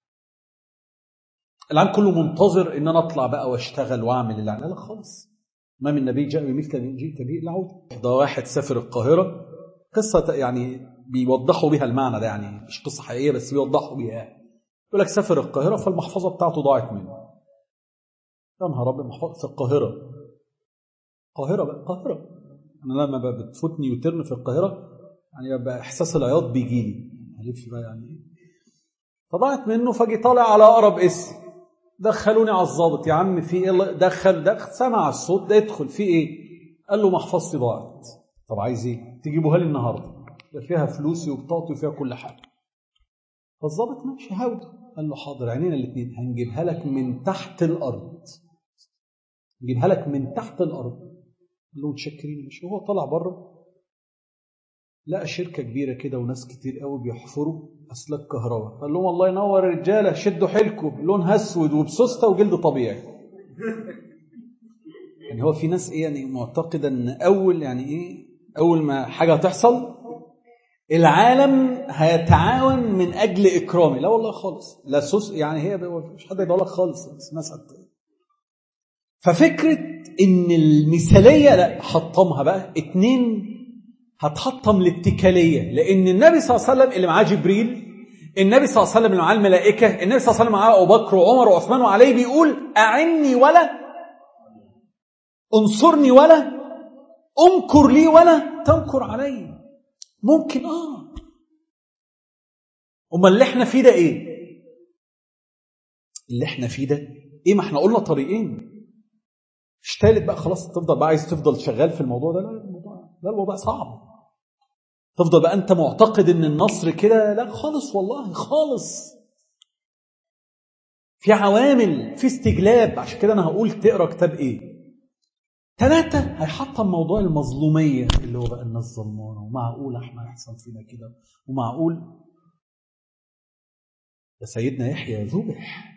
العالم كله منتظر ان انا اطلع بقى واشتغل واعمل اللي لا لا خالص. ما من نبي جاء بمثل ما جئت به الا عود. ده واحد سافر القاهرة، قصة يعني بيوضحوا بها المعنى ده، يعني مش قصة حقيقية بس بيوضحوا بها. يقول لك سافر القاهرة فالمحفظة بتاعته ضاعت منه. يا نهار ابيض، محفظة في القاهرة. القاهرة بقى القاهرة. انا لما بتفوتني يوترن في القاهرة يعني بقى احساس العياط بيجي لي. الف بقى يعني فضاعت منه. فاجي طالع على اقرب اسم، دخلوني على الضابط. يا عم في ايه؟ دخل دخل سمع الصوت ده، يدخل في ايه؟ قال له محفظتي ضاعت. طب عايز ايه؟ تجيبوها لي النهارده، فيها فلوسي وبطاقتي وفيها كل حاجه. فالضابط ماشي هاوده. قال له حاضر، عينينا الاثنين هنجيبها لك من تحت الارض، نجيبها لك من تحت الارض. قال له متشكرين. مش هو طلع بره لقى شركه كبيره كده وناس كتير قوي بيحفروا اسلاك كهرباء. قال لهم الله ينور يا رجاله، شدوا حيلكم، لونها اسود وبسوسته وجلد طبيعي. يعني هو في ناس ايه يعني معتقده ان اول يعني ايه اول ما حاجه تحصل العالم هيتعاون من اجل اكرامي. لا والله خالص، لا سوس يعني هي مش حد يقول لك خالص بس الناس هت... ففكره ان المثاليه لا، حطمها بقى. اتنين، هتحطم الاتكاليه. لان النبي صلى الله عليه وسلم اللي معاه جبريل، النبي صلى الله عليه وسلم اللي معاه الملائكه، النبي صلى الله عليه وسلم معاه ابو بكر وعمر وعثمان وعلي، بيقول اعني ولا انصرني ولا امكر لي ولا تمكر علي. ممكن اه امال اللي احنا فيه ده ايه؟ اللي احنا فيه ده ايه؟ ما احنا قلنا طريقين، مش ثالث بقى. خلاص تفضل بقى عايز تفضل شغال في الموضوع ده؟ لا الموضوع لا، الموضوع صعب. تفضل بقى انت معتقد ان النصر كده؟ لا خالص والله خالص. في عوامل، في استجلاب. عشان كده انا هقول تقرا كتاب ايه. ثلاثة، هيحطم موضوع المظلومية اللي هو بقى الناس ظلمانة ومعقول احنا يحصل فينا كده ومعقول. ده سيدنا يحيى ذبح.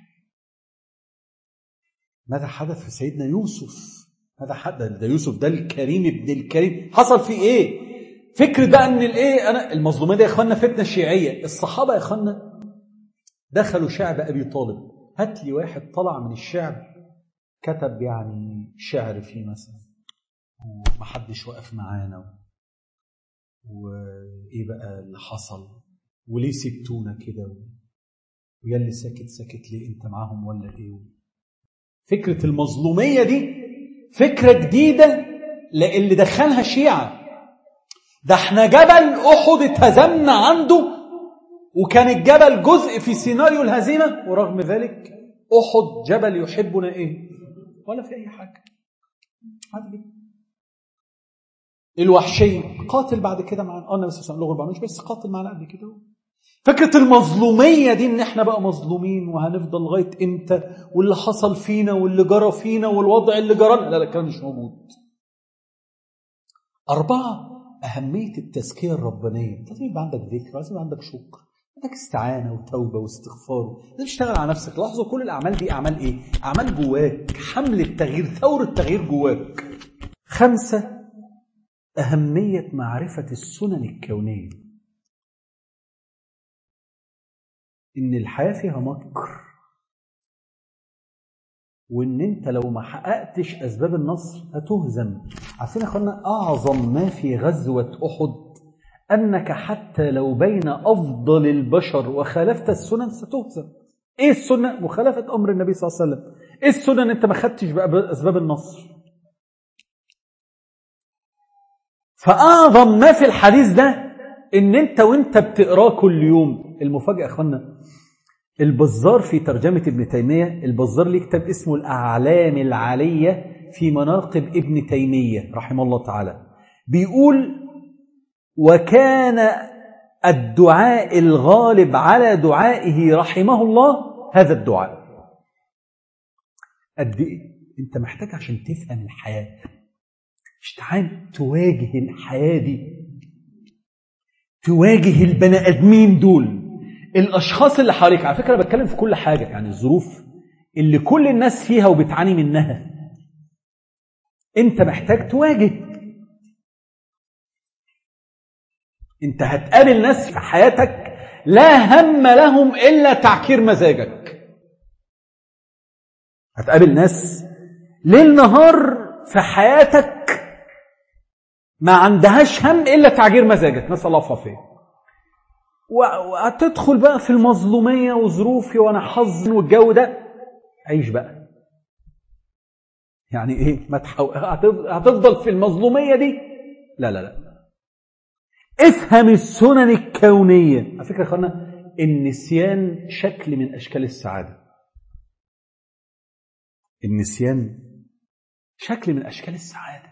ماذا حدث في سيدنا يوسف؟ ماذا حدث؟ ده يوسف ده الكريم ابن الكريم، حصل فيه ايه؟ فكرة بقى ان الايه انا المظلومية دي يا اخوانا فتنة شيعية. الصحابة يا اخوانا دخلوا شعب ابي طالب. هات لي واحد طلع من الشعب كتب يعني شعر فيه مثلا ومحدش وقف معانا وايه بقى اللي حصل وليه سبتونا كده ويا اللي ساكت ساكت ليه انت معاهم ولا ايه. فكرة المظلومية دي فكرة جديدة اللي دخلها شيعة. ده احنا جبل أحد اتهزمنا عنده وكان الجبل جزء في سيناريو الهزيمة، ورغم ذلك أحد جبل يحبنا ايه ولا في اي حاجة عادي جدا. الوحشي قاتل بعد كده معنا اه النبي صلى الله عليه وسلم لغة مش بس قاتل معنا قبل كده. فكرة المظلومية دي ان احنا بقى مظلومين وهنفضل لغاية امتى واللي حصل فينا واللي جرى فينا والوضع اللي جرى، لا لا الكلام مش موجود. أربعة أهمية التزكية الربانية. انت لازم يبقى عندك ذكر، لازم يبقى عندك شكر، عندك استعانة وتوبة واستغفار، لازم تشتغل على نفسك. لاحظوا كل الأعمال دي أعمال إيه؟ أعمال جواك، حمل التغيير، ثور التغيير جواك. خمسة أهمية معرفة السنن الكونية، إن الحياة فيها مكر، وإن أنت لو ما حققتش أسباب النصر هتهزم. عارفين يا أخوانا أعظم ما في غزوة أحد أنك حتى لو بين أفضل البشر وخالفت السنن ستهزم. إيه السنة؟ مخالفة أمر النبي صلى الله عليه وسلم. إيه السنن؟ أنت ما خدتش بقى أسباب النصر. فأعظم ما في الحديث ده إن أنت وأنت بتقراه كل يوم. المفاجأة أخوانا البزار في ترجمة ابن تيمية، البزار ليه كتاب اسمه الأعلام العالية في مناقب ابن تيمية رحمه الله تعالى، بيقول وكان الدعاء الغالب على دعائه رحمه الله هذا الدعاء. قد ايه انت محتاج عشان تفهم الحياة، اشتعان تواجه الحياة دي، تواجه البني ادمين دول، الاشخاص اللي حواليك. على فكرة بتكلم في كل حاجة، يعني الظروف اللي كل الناس فيها وبتعاني منها انت محتاج تواجه. انت هتقابل ناس في حياتك لا هم لهم الا تعكير مزاجك. هتقابل ناس ليل نهار في حياتك ما عندهاش هم الا تعكير مزاجك، نسأل الله العافية. وهتدخل بقى في المظلومية وظروفي وانا حظ والجو ده، عيش بقى. يعني ايه ما تحو... هتفضل في المظلومية دي؟ لا لا لا، افهم السنن الكونية. على فكرة يا اخوانا النسيان شكل من اشكال السعادة. النسيان شكل من اشكال السعادة.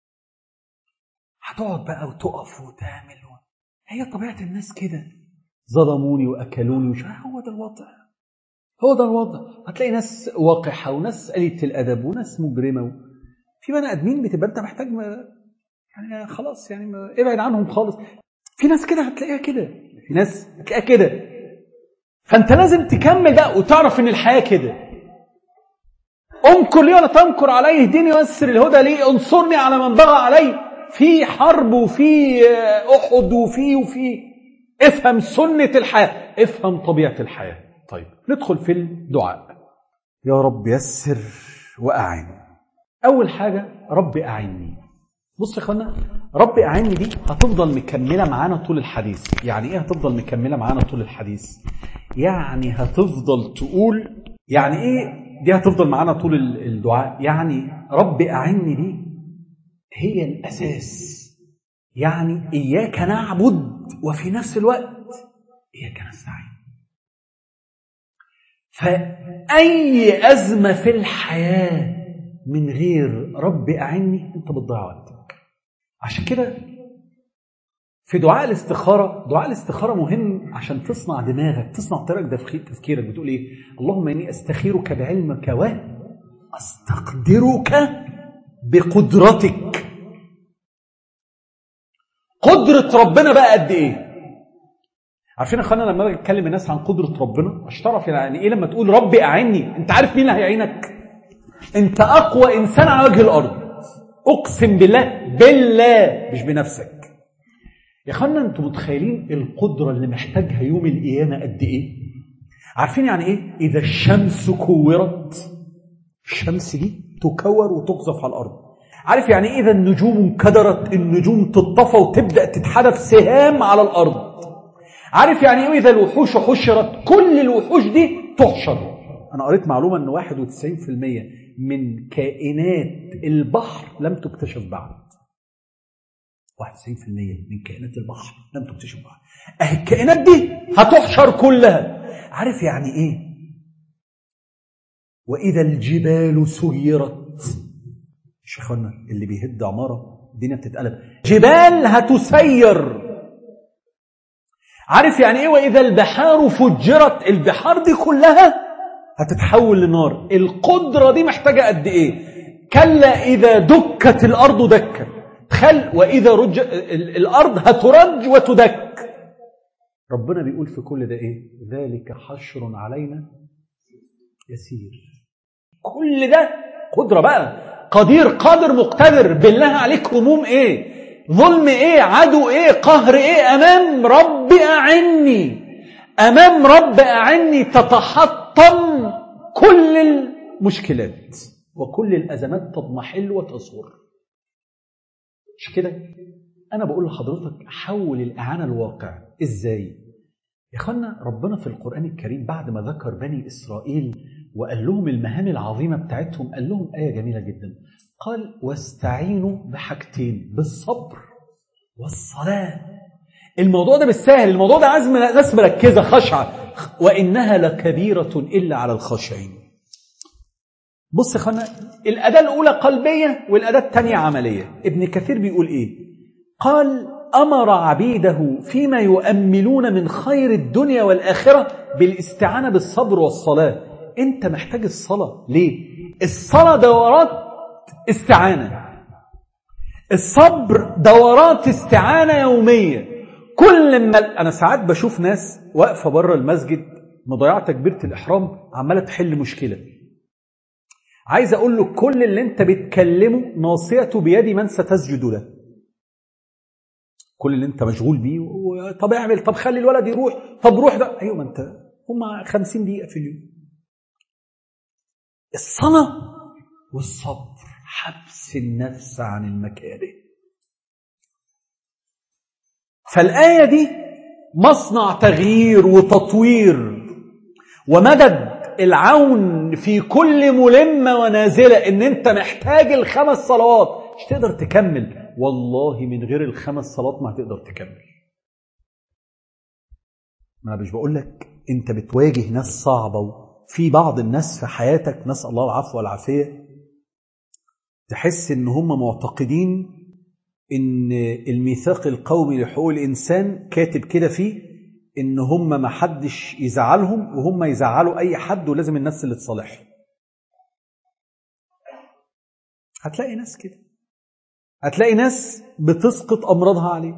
هتقعد بقى وتقف وتعمل، هي طبيعة الناس كده، ظلموني واكلوني وش هو ده الوضع، هو ده الوضع. هتلاقي ناس واقحة وناس قليلة الادب وناس مجرمة، في بني ادمين بتبقى انت محتاج ما يعني خلاص يعني ابعد عنهم خالص. في ناس كده هتلاقيها كده، في ناس هتلاقيها كده. فانت لازم تكمل بقى وتعرف ان الحياة كده. امكر لي ولا تمكر علي، اهدني ويسر الهدى لي، انصرني على من بغى علي. في حرب وفي احد وفي وفي افهم سنة الحياة، افهم طبيعة الحياة. طيب ندخل في الدعاء. يا رب يسر واعن. اول حاجة رب اعني. بص يا اخوانا رب اعني دي هتفضل مكملة معانا طول الحديث. يعني ايه هتفضل مكملة معانا طول الحديث؟ يعني هتفضل تقول، يعني ايه دي هتفضل معانا طول الدعاء؟ يعني رب اعني دي هي الاساس. يعني اياك نعبد وفي نفس الوقت اياك نستعين. فاي ازمة في الحياة من غير رب اعني انت بتضيع وقتك. عشان كده في دعاء الاستخارة، دعاء الاستخارة مهم عشان تصنع دماغك، تصنع طريقة تفكيرك. بتقول ايه؟ اللهم اني استخيرك بعلمك واستقدرك بقدرتك. قدرة ربنا بقى قد ايه؟ عارفين يا اخوانا لما باجي اتكلم الناس عن قدرة ربنا مش تعرف يعني ايه لما تقول ربي اعني. انت عارف مين اللي هيعينك؟ انت اقوى انسان على وجه الارض، اقسم بالله، بالله مش بنفسك. يا اخوانا انتوا متخيلين القدرة اللي محتاجها يوم القيامة قد ايه؟ عارفين يعني ايه اذا الشمس كورت؟ الشمس دي تكور وتقذف على الارض. عارف يعني إيه إذا النجوم انكدرت؟ النجوم تطفى وتبدأ تتحدث سهام على الأرض. عارف يعني إيه إذا الوحوش حشرت؟ كل الوحوش دي تحشر. أنا قريت معلومة أن واحد وتسعين بالمئة من كائنات البحر لم تكتشف بعد. واحد وتسعين بالمئة من كائنات البحر لم تكتشف بعد. أهي الكائنات دي هتحشر كلها. عارف يعني إيه وإذا الجبال سيرت؟ شيخنا اللي بيهد عمارة الدنيا بتتقلب. جبال هتسير. عارف يعني إيه وإذا البحار فجرت؟ البحار دي كلها هتتحول لنار. القدرة دي محتاجة قد إيه؟ كلا إذا دكت الأرض دكا. تخيل وإذا رج الأرض هترج وتدك. ربنا بيقول في كل ده إيه؟ ذلك حشر علينا يسير. كل ده قدرة بقى. قدير قادر مقتدر. بالله عليك هموم إيه؟ ظلم إيه؟ عدو إيه؟ قهر إيه؟ أمام رب أعني. أمام رب أعني تتحطم كل المشكلات وكل الأزمات تضمحل وتصور. مش كده؟ أنا بقول لحضرتك حول الإعانة الواقع. إزاي؟ يا أخوانا ربنا في القرآن الكريم بعد ما ذكر بني إسرائيل وقال لهم المهام العظيمة بتاعتهم قال لهم آية جميلة جدا. قال واستعينوا بحاجتين، بالصبر والصلاة. الموضوع ده بالسهل. الموضوع ده عايز ناس مركزة خشعة. وإنها لكبيرة إلا على الخاشعين. بص يا أخوانا الأداة الأولى قلبية والأداة الثانية عملية. ابن كثير بيقول إيه؟ قال أمر عبيده فيما يؤملون من خير الدنيا والآخرة بالاستعانة بالصبر والصلاة. أنت محتاج الصلاة. ليه؟ الصلاة دورات استعانة. الصبر دورات استعانة يومية. كل ما أنا ساعات بشوف ناس واقفة بره المسجد مضيعة تكبيرة الإحرام عمالة تحل مشكلة. عايز أقول له كل اللي أنت بتكلمه ناصيته بيد من ستسجد له. كل اللي أنت مشغول بيه طب اعمل، طب خلي الولد يروح، طب روح ده. أيوة ما أنت هم خمسين دقيقة في اليوم. الصلاة والصبر حبس النفس عن المكاره. فالآية دي مصنع تغيير وتطوير ومدد العون في كل ملمة ونازلة. ان انت محتاج الخمس صلوات مش تقدر تكمل. والله من غير الخمس صلوات ما هتقدر تكمل. ما انا مش بقول لك انت بتواجه ناس صعبة وفي بعض الناس في حياتك نسأل الله العفو والعافية تحس ان هم معتقدين ان الميثاق القومي لحقوق الانسان كاتب كده فيه ان هم ما حدش يزعلهم وهم يزعلوا اي حد ولازم الناس اللي تصالحهم. هتلاقي ناس كده. هتلاقي ناس بتسقط امراضها عليك.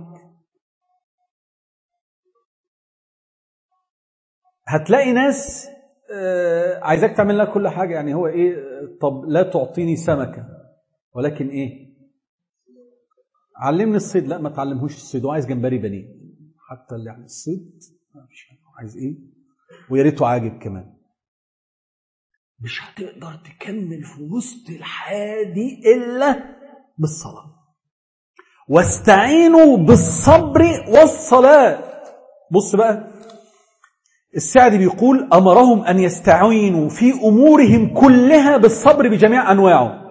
هتلاقي ناس آه عايزاك تعمل لها كل حاجة. يعني هو ايه؟ طب لا تعطيني سمكة ولكن ايه؟ علمني الصيد. لا ما تعلمهوش الصيد وعايز جمبري بنيه. حتى اللي يعني الصيد مش عايز ايه؟ ويا ريته عاجب كمان. مش هتقدر تكمل في وسط الحياة دي الا بالصلاة. واستعينوا بالصبر والصلاة. بص بقى السعدي بيقول امرهم ان يستعينوا في امورهم كلها بالصبر بجميع انواعه.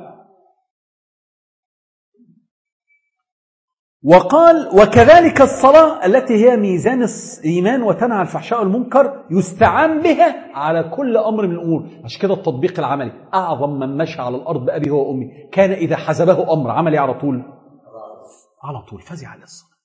وقال وكذلك الصلاة التي هي ميزان الإيمان وتنهى عن الفحشاء والمنكر يستعان بها على كل أمر من الأمور. عشان كده التطبيق العملي أعظم من مشى على الأرض بأبي هو وأمي كان إذا حزبه أمر عملي على طول على طول فزع على الصلاة.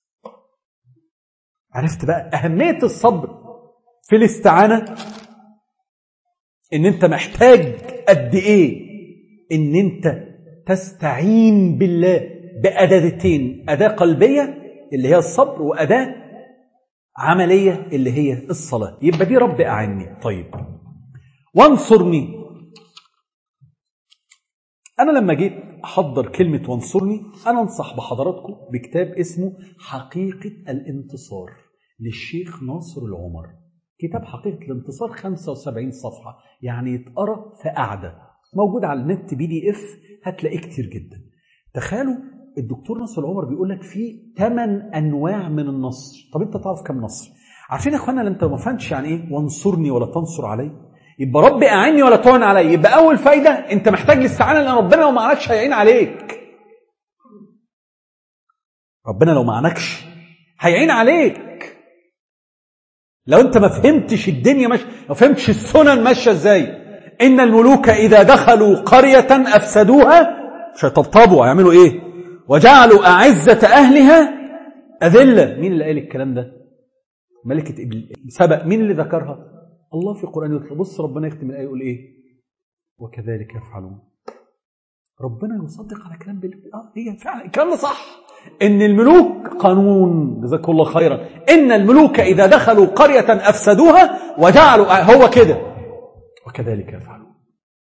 عرفت بقى أهمية الصبر في الاستعانة؟ إن أنت محتاج قد إيه إن أنت تستعين بالله بأداتين، أداة قلبية اللي هي الصبر وأداة عملية اللي هي الصلاة. يبقى دي رب أعني. طيب وانصرني. أنا لما جيت أحضر كلمة وانصرني أنا أنصح بحضراتكم بكتاب اسمه حقيقة الانتصار للشيخ ناصر العمر. كتاب حقيقة الانتصار خمسة وسبعين صفحة يعني يتقرأ في قعدة. موجود على النت بي دي اف هتلاقيه كتير جدا. تخيلوا الدكتور ناصر العمر بيقول لك في ثمان انواع من النصر. طب انت تعرف كم نصر؟ عارفين يا اخوانا انت ما فهمتش يعني ايه وانصرني ولا تنصر علي؟ يبقى ربي اعني ولا تعن علي. يبقى اول فايده انت محتاج للاستعانه، لان ربنا لو ما عنكش هيعين عليك. ربنا لو ما عنكش هيعين عليك. لو انت ما فهمتش الدنيا ماشيه، ما فهمتش السنن ماشيه ازاي. ان الملوك اذا دخلوا قريه افسدوها، مش هيطبطبوا، هيعملوا ايه؟ وجعلوا اعزه اهلها اذله. مين اللي قال الكلام ده؟ ملكه سبأ. مين اللي ذكرها؟ الله في القرآن يطلع. بص ربنا يختم الآية يقول إيه؟ وكذلك يفعلون. ربنا يصدق على كلام بال... آه هي فعلا الكلام ده صح. إن الملوك قانون، جزاكم الله خيرا، إن الملوك إذا دخلوا قرية أفسدوها وجعلوا، هو كده وكذلك يفعلون.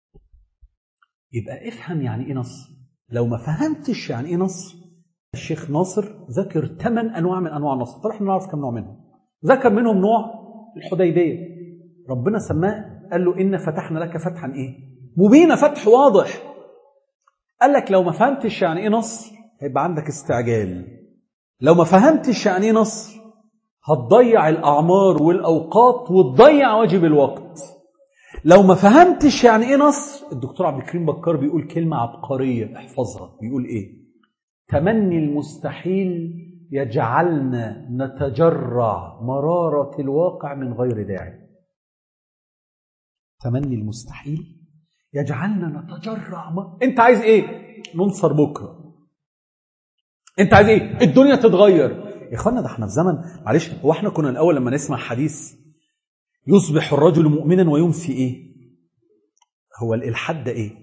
يبقى افهم يعني إيه نصر. لو ما فهمتش يعني إيه نصر، الشيخ ناصر ذكر ثمان أنواع من أنواع النصر. طب احنا نعرف كم نوع منهم. ذكر منهم نوع الحديبية، ربنا سماه قال له إن فتحنا لك فتحا إيه؟ مبينا، فتح واضح. قال لك لو ما فهمتش يعني إيه نصر هيبقى عندك استعجال. لو ما فهمتش يعني إيه نصر هتضيع الأعمار والأوقات وتضيع واجب الوقت. لو ما فهمتش يعني إيه نصر، الدكتور عبد الكريم بكار بيقول كلمة عبقرية احفظها. بيقول إيه؟ تمني المستحيل يجعلنا نتجرع مرارة الواقع من غير داعي. تمني المستحيل يجعلنا نتجرع م... انت عايز ايه؟ ننصر بكره. انت عايز ايه؟ الدنيا تتغير. يا اخوانا ده احنا في زمن، معلش، هو احنا كنا الاول لما نسمع حديث يصبح الرجل مؤمنا ويمسي ايه؟ هو الالحاد ده ايه؟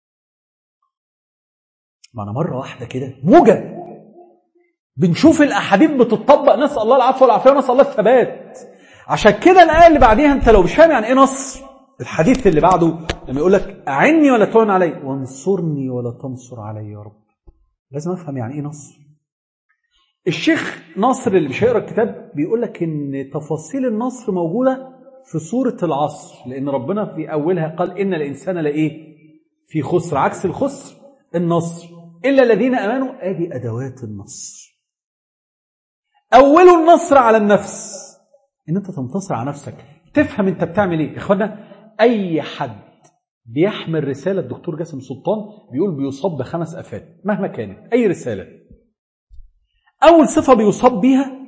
معنا مره واحده كده موجه بنشوف الاحاديث بتطبق، نسال الله العفو والعافيه ونسال الله الثبات. عشان كده الايه اللي بعديها انت لو مش فاهم يعني ايه نصر، الحديث اللي بعده لما يقول لك أعني ولا تعن علي وانصرني ولا تنصر علي يا رب، لازم أفهم يعني إيه نصر. الشيخ ناصر اللي مش هيقرأ الكتاب بيقول لك إن تفاصيل النصر موجودة في سورة العصر، لأن ربنا في أولها قال إن الإنسان لإيه؟ في خسر. عكس الخسر النصر. إلا الذين آمنوا. آدي أدوات النصر. أول النصر على النفس، إن أنت تنتصر على نفسك، تفهم أنت بتعمل إيه. يا إخوانا أي حد بيحمل رسالة، الدكتور جاسم سلطان بيقول بيصاب بخمس آفات مهما كانت أي رسالة. أول صفة بيصاب بيها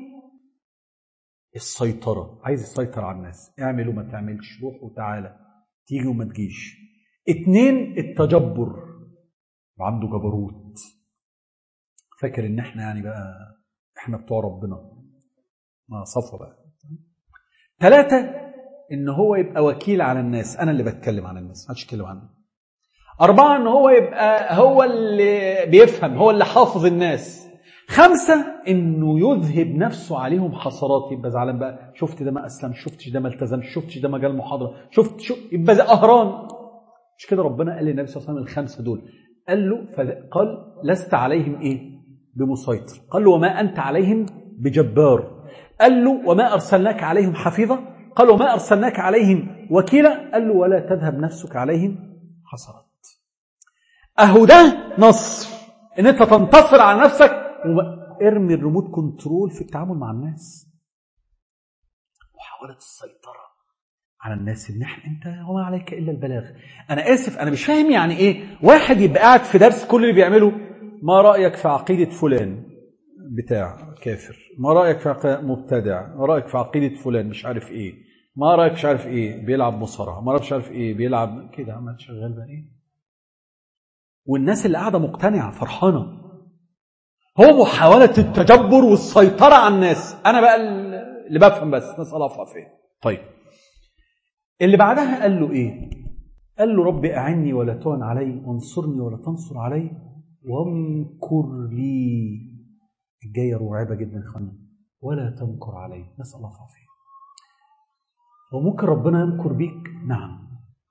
السيطرة، عايز يسيطر على الناس، اعمل وما تعملش، روح وتعالى، تيجي وما تجيش. اتنين التجبر، وعنده جبروت، فاكر ان احنا يعني بقى احنا بتوع ربنا، ما صفة بقى. ثلاثة ان هو يبقى وكيل على الناس، انا اللي بتكلم عن الناس، ما حدش يتكلم عني. أربعة ان هو يبقى هو اللي بيفهم، هو اللي حافظ الناس. خمسة انه يذهب نفسه عليهم حسرات، يبقى زعلان بقى، شفت ده ما اسلم، شفتش ده ما التزم، شفتش ده ما جال محاضرة، شفت شو، يبقى قهران. مش كده ربنا قال للنبي صلى الله عليه وسلم الخمسة دول، قال له قال لست عليهم ايه بمسيطر، قال له وما انت عليهم بجبار، قال له وما ارسلناك عليهم حفيظا، قال وما ارسلناك عليهم وكيلا، قال له ولا تذهب نفسك عليهم حسرات. اهو ده نصر، ان انت تنتصر على نفسك وارمي الريموت كنترول في التعامل مع الناس، محاولة السيطرة على الناس، ان احنا انت وما عليك الا البلاغ. انا اسف انا مش فاهم يعني ايه واحد يبقى قاعد في درس كل اللي بيعمله ما رايك في عقيده فلان بتاع كافر، ما رايك في عقيدة مبتدع، ما رايك في عقيده فلان مش عارف ايه، ما رايك مش عارف ايه بيلعب مصارعه، ما رايك مش عارف ايه بيلعب كده، عمال شغال بقى ايه، والناس اللي قاعده مقتنعه فرحانه. هو محاوله التجبر والسيطره على الناس. انا بقى اللي بفهم بس، نسال الله العافيه. طيب اللي بعدها قال له ايه؟ قال له رب اعني ولا تعن علي وانصرني ولا تنصر علي وامكر لي. الجايه مرعبه جدا خلنا، ولا تمكر علي، نسال الله العافيه. وممكن ربنا يمكر بيك؟ نعم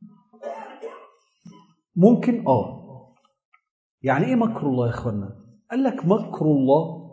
ممكن. اه يعني ايه مكر الله يا اخوانا؟ قال لك مكر الله،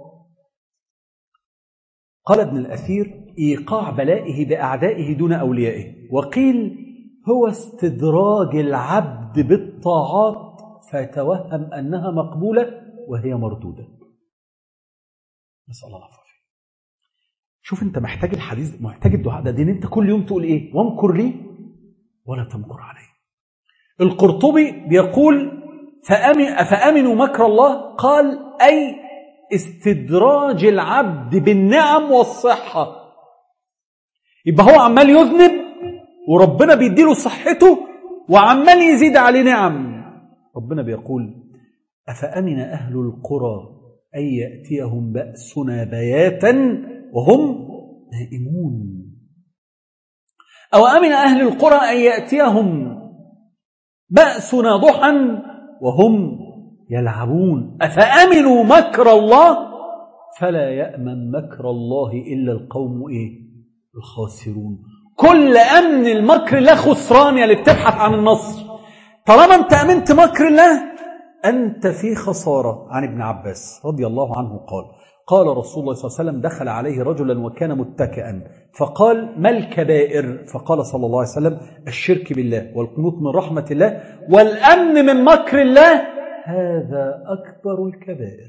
قال ابن الأثير إيقاع بلائه بأعدائه دون أوليائه، وقيل هو استدراج العبد بالطاعات فيتوهم أنها مقبولة وهي مردودة. نسأل الله العافية. شوف انت محتاج الحديث، محتاج الدعاء ده، دين انت كل يوم تقول ايه؟ وامكر لي ولا تمكر علي. القرطبي بيقول فأمن فأمنوا مكر الله، قال أي استدراج العبد بالنعم والصحة. يبقى هو عمال يذنب وربنا بيديله صحته وعمال يزيد عليه نعم. ربنا بيقول أفأمن أهل القرى أن يأتيهم بأسنا بياتا وهم نائمون، أو أمن أهل القرى أن يأتيهم بأسنا ضحى وهم يلعبون. أفأمنوا مكر الله فلا يأمن مكر الله إلا القوم إيه؟ الخاسرون. كل أمن المكر لا خسران، يا اللي بتبحث عن النصر. طالما أنت أمنت مكر الله أنت في خسارة. عن ابن عباس رضي الله عنه قال قال رسول الله صلى الله عليه وسلم دخل عليه رجلا وكان متكئا فقال ما الكبائر؟ فقال صلى الله عليه وسلم الشرك بالله والقنوط من رحمة الله والأمن من مكر الله، هذا أكبر الكبائر.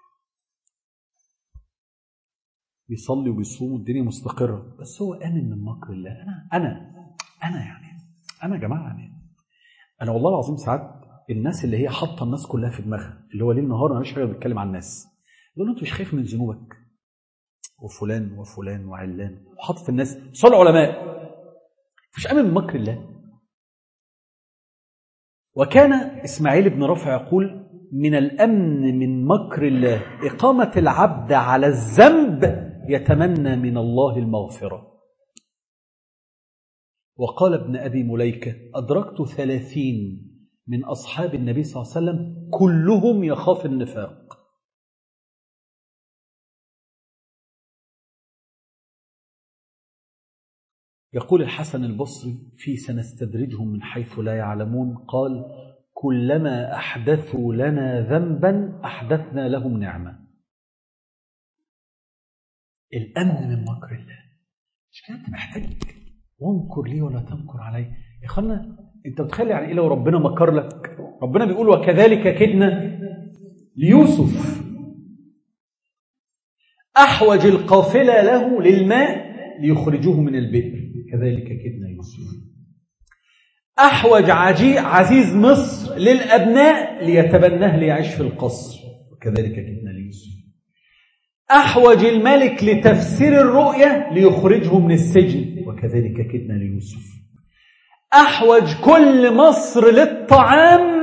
بيصلي وبيصوم والدنيا مستقرة بس هو آمن من مكر الله. أنا أنا أنا يعني أنا يا جماعة يعني أنا والله العظيم ساعات الناس اللي هي حاطة الناس كلها في دماغها، اللي هو ليل نهار أنا مش حاجة بتكلم عن الناس، يقول أنت مش خايف من ذنوبك وفلان وفلان وعلان، وحاطط في الناس صل علماء، مش آمن من مكر الله. وكان إسماعيل بن رافع يقول من الأمن من مكر الله إقامة العبد على الذنب يتمنى من الله المغفرة. وقال ابن أبي مليكة أدركت ثلاثين من أصحاب النبي صلى الله عليه وسلم كلهم يخاف النفاق. يقول الحسن البصري في سنستدرجهم من حيث لا يعلمون قال كلما أحدثوا لنا ذنبا أحدثنا لهم نعمة. الأمن من مكر الله. مش كده أنت محتاج وانكر لي ولا تمكر علي. يا أخوانا أنت بتخلي يعني إيه لو ربنا مكر لك؟ ربنا بيقول وكذلك كدنا ليوسف أحوج القافلة له للماء ليخرجوه من البئر كذلك كدنا يوسف. أحوج عزيز مصر للأبناء ليتبناه ليعيش في القصر وكذلك كدنا ليوسف. أحوج الملك لتفسير الرؤية ليخرجه من السجن وكذلك كدنا ليوسف. أحوج كل مصر للطعام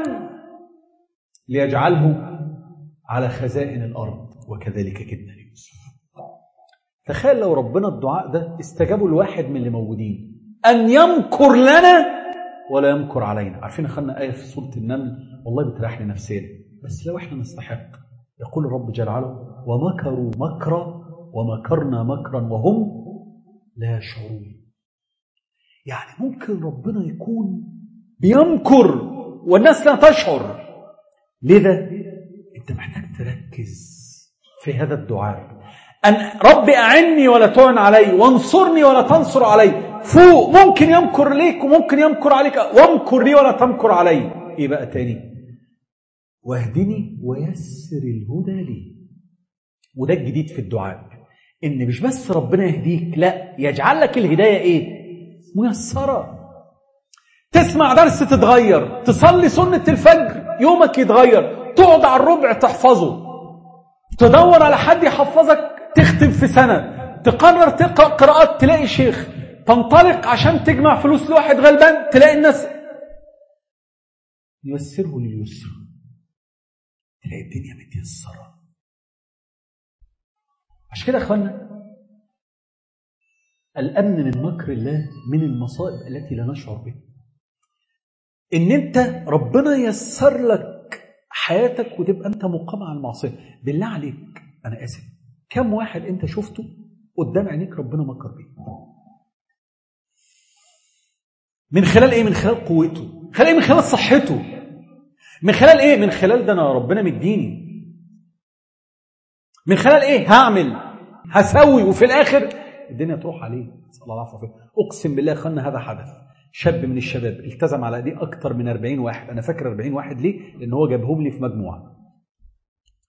ليجعله على خزائن الأرض وكذلك كدنا ليوسف. تخيل لو ربنا الدعاء ده استجابوا لواحد من اللي موجودين أن يمكر لنا ولا يمكر علينا. عارفين أخذنا آية في سورة النمل والله بتريح لي نفسنا بس لو إحنا نستحق. يقول الرب جل وعلا ومكروا مكرا ومكرنا مكرا وهم لا يشعرون. يعني ممكن ربنا يكون بيمكر والناس لا تشعر. لذا أنت محتاج تركز في هذا الدعاء أن ربي أعني ولا تعن علي وانصرني ولا تنصر علي. فوق ممكن يمكر ليك وممكن يمكر عليك وامكر لي ولا تمكر علي. إيه بقى تاني؟ واهدني ويسر الهدى لي. وده الجديد في الدعاء إن مش بس ربنا يهديك لا يجعل لك الهداية إيه؟ ميسرة. تسمع درس تتغير، تصلي سنة الفجر يومك يتغير، تقعد على الربع تحفظه، تدور على حد يحفظك تختم في سنة، تقرر تقرأ قراءات تلاقي شيخ، تنطلق عشان تجمع فلوس لواحد غلبان تلاقي الناس ييسره لليسر، تلاقي الدنيا متيسرة. عشان كده أخوانا الأمن من مكر الله من المصائب التي لا نشعر بها إن أنت ربنا يسر لك حياتك وتبقى أنت مقام على المعصية. بالله عليك أنا آسف كم واحد أنت شفته قدام عينيك ربنا مكر بيه؟ من خلال إيه؟ من خلال قوته، من خلال إيه؟ من خلال صحته، من خلال إيه؟ من خلال ده أنا ربنا مديني، من خلال إيه؟ هعمل هسوي وفي الآخر الدنيا تروح عليه. صلى الله عليه وسلم أقسم بالله خلنا هذا حدث. شاب من الشباب التزم على دي أكتر من أربعين واحد. أنا فاكر أربعين واحد ليه؟ لأن هو جابهم لي في مجموعة.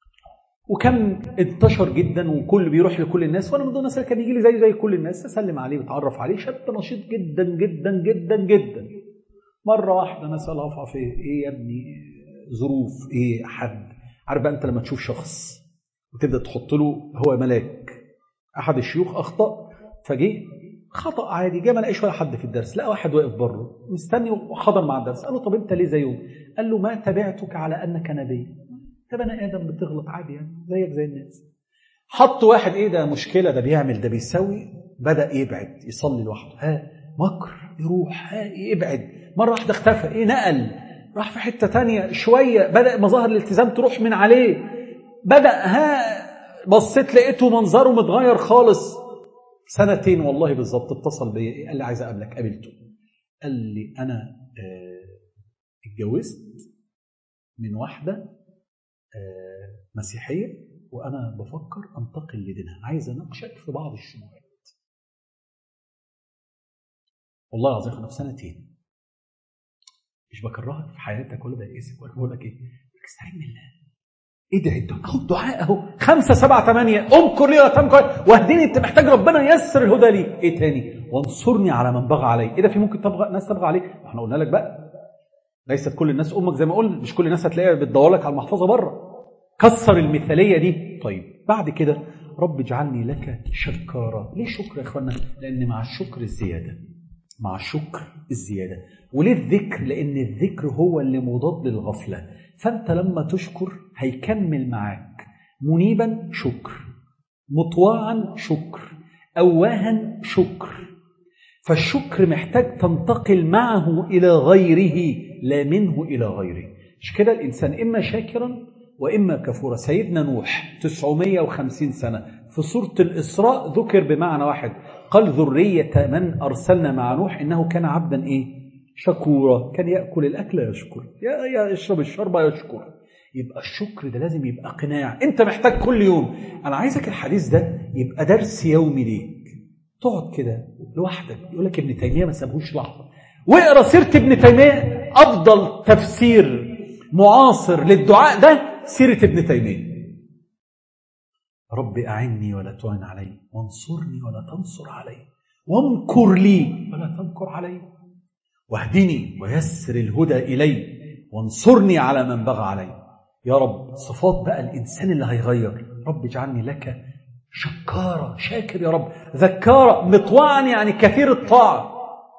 وكان انتشر جدا وكل بيروح لكل الناس، وانا من ضمن الناس اللي كان يجي لي زي زي كل الناس اسلم عليه واتعرف عليه. شاب نشيط جدا جدا جدا جدا. مره واحده انا اسال افعى في ايه يا ابني، ظروف ايه، حد عارف بقى انت لما تشوف شخص وتبدا تحط له هو ملاك. احد الشيوخ اخطا فجي خطا عادي، جه ما لقاش ولا حد في الدرس، لقى واحد واقف بره مستني وحضر مع الدرس. قال له طب انت ليه زيهم؟ قال له ما تبعتك على انك نبي، انت بني ادم بتغلط عادي يعني زيك زي الناس. حط واحد ايه ده مشكله، ده بيعمل ده بيسوي، بدا يبعد يصلي لوحده، ها مكر يروح، ها يبعد، مره واحده اختفى، ايه نقل راح في حته تانية شويه، بدا مظاهر الالتزام تروح من عليه، بدا ها بصيت لقيته منظره متغير خالص. سنتين والله بالظبط اتصل بيا، قال لي عايز اقابلك. قابلته، قال لي انا اه اتجوزت من واحده اه مسيحيه، وانا بفكر انتقل لدينها، عايز اناقشك في بعض الشبهات. والله العظيم احنا في سنتين، مش بكرهك في حياتك ولا بيئسك ولا بقول لك ايه، استعين بالله، ادعي الدعاء اهو، دعاء اهو، خمسة سبعة ثمانية، امكر لي ولا تمكر، واهدني، انت محتاج ربنا ييسر الهدى لي. ايه تاني؟ وانصرني على من بغى علي. ايه ده، في ممكن تبغى ناس تبغى عليك؟ احنا قلنا لك بقى ليست كل الناس امك زي ما قلنا، مش كل الناس هتلاقيها بتدور لك على المحفظه بره، كسر المثاليه دي. طيب بعد كده رب اجعلني لك شكارا. ليه شكر يا اخوانا؟ لان مع الشكر الزياده، مع الشكر الزياده. وليه الذكر؟ لان الذكر هو اللي مضاد للغفله. فانت لما تشكر هيكمل معاك منيبا شكر، مطواعا شكر، أواها شكر. فالشكر محتاج تنتقل معه إلى غيره لا منه إلى غيره. مش كده الإنسان إما شاكرا وإما كفورا. سيدنا نوح تسعمائة وخمسين سنة في سورة الإسراء ذكر بمعنى واحد، قال ذرية من أرسلنا مع نوح إنه كان عبدا إيه؟ شكورا، كان يأكل الأكل يشكر، يا يشرب الشرب يشكر. يبقى الشكر ده لازم يبقى قناع، انت محتاج كل يوم. انا عايزك الحديث ده يبقى درس يومي ليك، تقعد كده لوحدك. يقول لك ابن تيمية ما سابهوش لحظة، واقرا سيرة ابن تيمية. افضل تفسير معاصر للدعاء ده سيرة ابن تيمية. رب اعني ولا تعن علي، وانصرني ولا تنصر علي، وامكر لي ولا تمكر علي، واهدني ويسر الهدى إلي، وانصرني على من بغى علي. يا رب صفات بقى الإنسان اللي هيغير. رب اجعلني لك شكارا، شاكر يا رب، ذكارا، مطوعا يعني كثير الطاعة.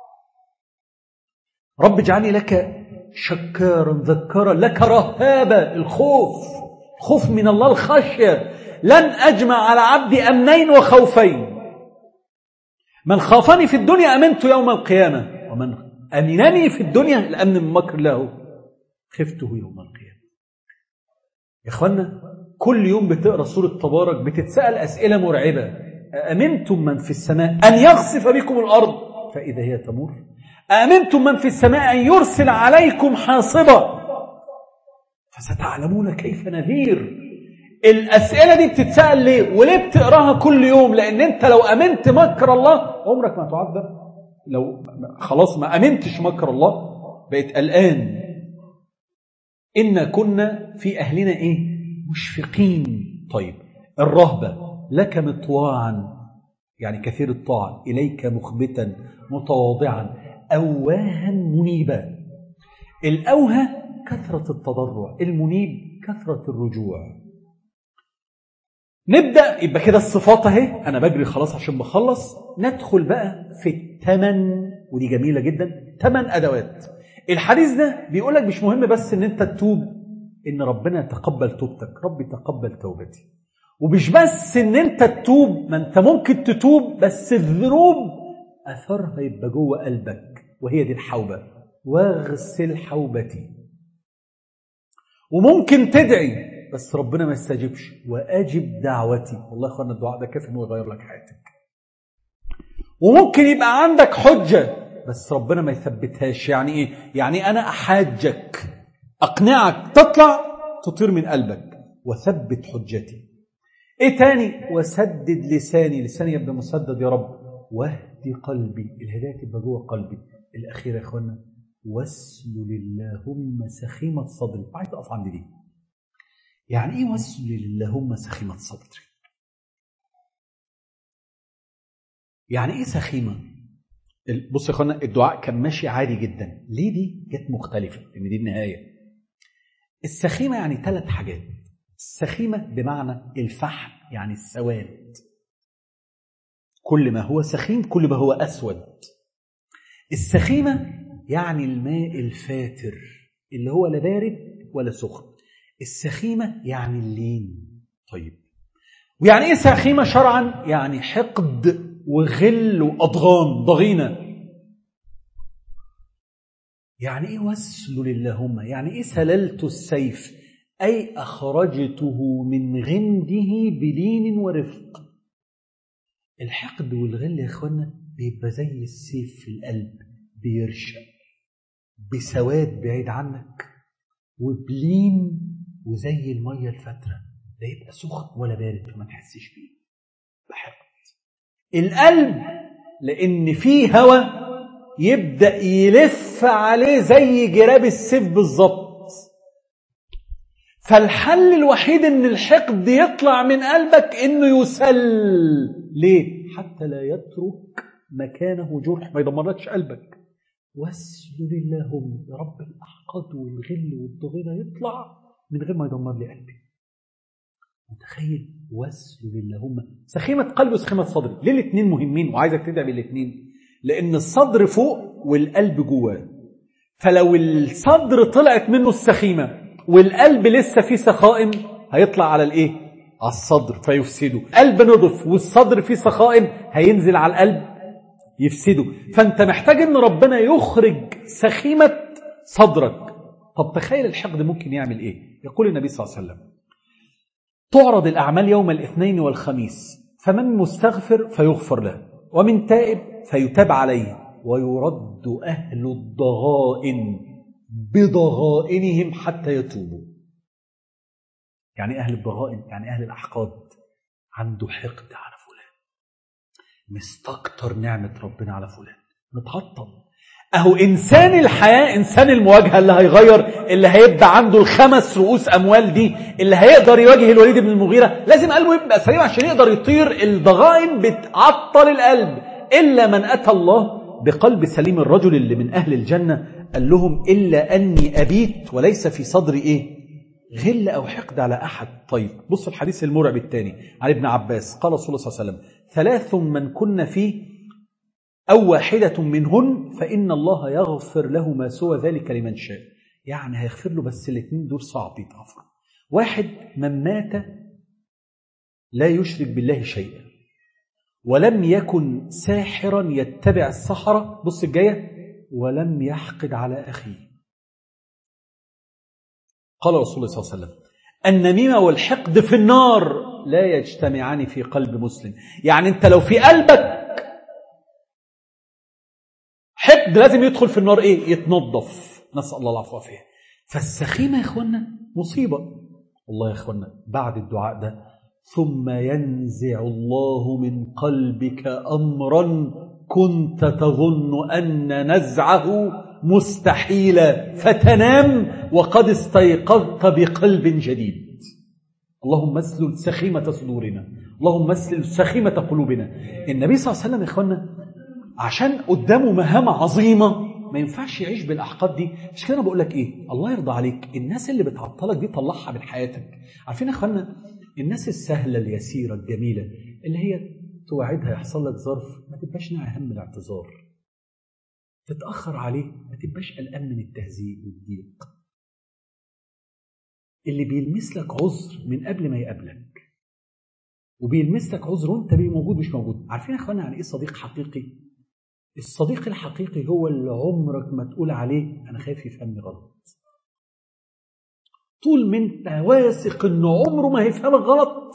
رب اجعلني لك شكارا ذكارا، لك رهابة، الخوف، خوف من الله، الخشية. لن أجمع على عبدي أمنين وخوفين، من خافني في الدنيا أمنت يوم القيامة، ومن أمنني في الدنيا الأمن من مكر الله خفته يوم القيامة. يا إخوانا كل يوم بتقرأ سورة تبارك بتتسأل أسئلة مرعبة. أأمنتم من في السماء أن يخسف بكم الأرض فإذا هي تمور، أأمنتم من في السماء أن يرسل عليكم حاصبا فستعلمون كيف نذير. الأسئلة دي بتتسأل ليه؟ وليه بتقراها كل يوم؟ لأن أنت لو أمنت مكر الله عمرك ما تعذب. لو خلاص ما أمنتش مكر الله بقيت قلقان. إن كنا في أهلنا إيه؟ مشفقين. طيب الرهبة لك مطواعا يعني كثير الطاعة، إليك مخبتا متواضعا، أواها منيبا. الأوهى كثرة التضرع، المنيب كثرة الرجوع. نبدأ يبقى كده الصفات اهي، أنا بجري خلاص عشان بخلص. ندخل بقى في الثمن، ودي جميلة جدا، ثمن أدوات. الحديث ده بيقولك مش مهم بس إن أنت تتوب، إن ربنا يتقبل توبتك، ربي تقبل توبتي. ومش بس إن أنت تتوب، ما أنت ممكن تتوب بس الذنوب أثرها يبقى جوه قلبك، وهي دي الحوبة، واغسل حوبتي. وممكن تدعي بس ربنا ما يستجيبش، وأجب دعوتي. والله أخوانا الدعاء ده كافي إنه يغير لك حياتك. وممكن يبقى عندك حجة بس ربنا ما يثبتهاش. يعني إيه؟ يعني أنا أحاجك، أقنعك، تطلع تطير من قلبك، وثبت حجتي. إيه تاني؟ وسدد لساني، لساني يبقى مسدد يا رب، واهدي قلبي، الهداية تبقى جوه قلبي. الأخير يا أخوانا واسلل اللهم سخيمة صدري. عايز أقف عند دي. يعني ايه وسل اللهم سخيمة صدري؟ يعني ايه سخيمة؟ بص يا اخوانا، الدعاء كان ماشي عادي جدا، ليه دي جت مختلفة؟ لان دي النهاية. السخيمة يعني ثلاث حاجات. السخيمة بمعنى الفحم، يعني السواد، كل ما هو سخيم كل ما هو أسود. السخيمة يعني الماء الفاتر اللي هو لا بارد ولا سخن. السخيمة يعني اللين. طيب، ويعني ايه سخيمة شرعا؟ يعني حقد وغل وأضغان ضغينة. يعني ايه وسل للهم؟ يعني ايه سللت السيف؟ أي أخرجته من غمده بلين ورفق. الحقد والغل يا اخوانا بيبقى زي السيف في القلب، بيرشق بسواد بعيد عنك، وبلين وزي المية الفترة، لا يبقى سخن ولا بارد فما تحسش بيه. بحقد القلب لأن فيه هوا يبدأ يلف عليه زي جراب السيف بالظبط. فالحل الوحيد ان الحقد يطلع من قلبك انه يسل. ليه؟ حتى لا يترك مكانه جرح، ما يدمركش قلبك. واسجد اللهم يا رب الاحقاد والغل والضغينه يطلع من غير ما يدمر لي قلبي. متخيل؟ واسجد اللهم سخيمه قلب وسخيمه صدري. ليه الاثنين مهمين وعايزك تدعي بالاثنين؟ لان الصدر فوق والقلب جواه. فلو الصدر طلعت منه السخيمه والقلب لسه فيه سخائم هيطلع على الايه؟ على الصدر فيفسده. قلب نضف والصدر فيه سخائم هينزل على القلب يفسده. فانت محتاج ان ربنا يخرج سخيمة صدرك. طب تخيل الحقد ممكن يعمل ايه؟ يقول النبي صلى الله عليه وسلم: تعرض الاعمال يوم الاثنين والخميس، فمن مستغفر فيغفر له، ومن تائب فيتاب عليه، ويرد اهل الضغائن بضغائنهم حتى يتوبوا. يعني أهل الضغائن يعني أهل الأحقاد عنده حقد على فلان، مستكتر نعمة ربنا على فلان، متعطل. أهو إنسان الحياة، إنسان المواجهة اللي هيغير، اللي هيبقى عنده الخمس رؤوس أموال دي، اللي هيقدر يواجه الوليد بن المغيرة، لازم قلبه يبقى سليم عشان يقدر يطير. الضغائن بتعطل القلب. إلا من أتى الله بقلب سليم. الرجل اللي من أهل الجنة قال لهم: إلا أني أبيت وليس في صدري إيه؟ غل أو حقد على أحد. طيب بص الحديث المرعب الثاني عن ابن عباس. قال رسول الله صلى الله عليه وسلم: ثلاث من كن فيه أو واحدة منهن فإن الله يغفر له ما سوى ذلك لمن شاء. يعني هيغفر له، بس الاثنين دول صعب يتغفر. واحد: من مات لا يشرك بالله شيئا، ولم يكن ساحرا يتبع السحرة، بص الجاية، ولم يحقد على أخيه. قال رسول الله صلى الله عليه وسلم: النميمة والحقد في النار لا يجتمعان في قلب مسلم. يعني انت لو في قلبك حقد لازم يدخل في النار ايه؟ يتنظف. نسأل الله العفو والعافية. فالسخيمة يا اخوانا مصيبة. والله يا اخوانا بعد الدعاء ده: ثم ينزع الله من قلبك أمرا كنت تظن أن نزعه مستحيلا، فتنام وقد استيقظت بقلب جديد. اللهم اسلل سخيمة صدورنا، اللهم اسلل سخيمة قلوبنا. النبي صلى الله عليه وسلم يا اخوانا عشان قدامه مهام عظيمة ما ينفعش يعيش بالأحقاد دي. مش كده؟ أنا بقول لك إيه؟ الله يرضى عليك، الناس اللي بتعطلك دي طلعها من حياتك. عارفين يا اخوانا الناس السهلة اليسيرة الجميلة اللي هي توعدها يحصل لك ظرف ما تبقاش ناعي هم الاعتذار، تتأخر عليه ما تبقاش قلقان من التهزيء والضيق، اللي بيلمس لك عذر من قبل ما يقابلك، وبيلمس لك عذر وانت بيه موجود مش موجود. عارفين يا اخوانا يعني ايه صديق حقيقي؟ الصديق الحقيقي هو اللي عمرك ما تقول عليه انا خايف يفهمني غلط. طول ما انت واثق انه عمره ما هيفهمك غلط،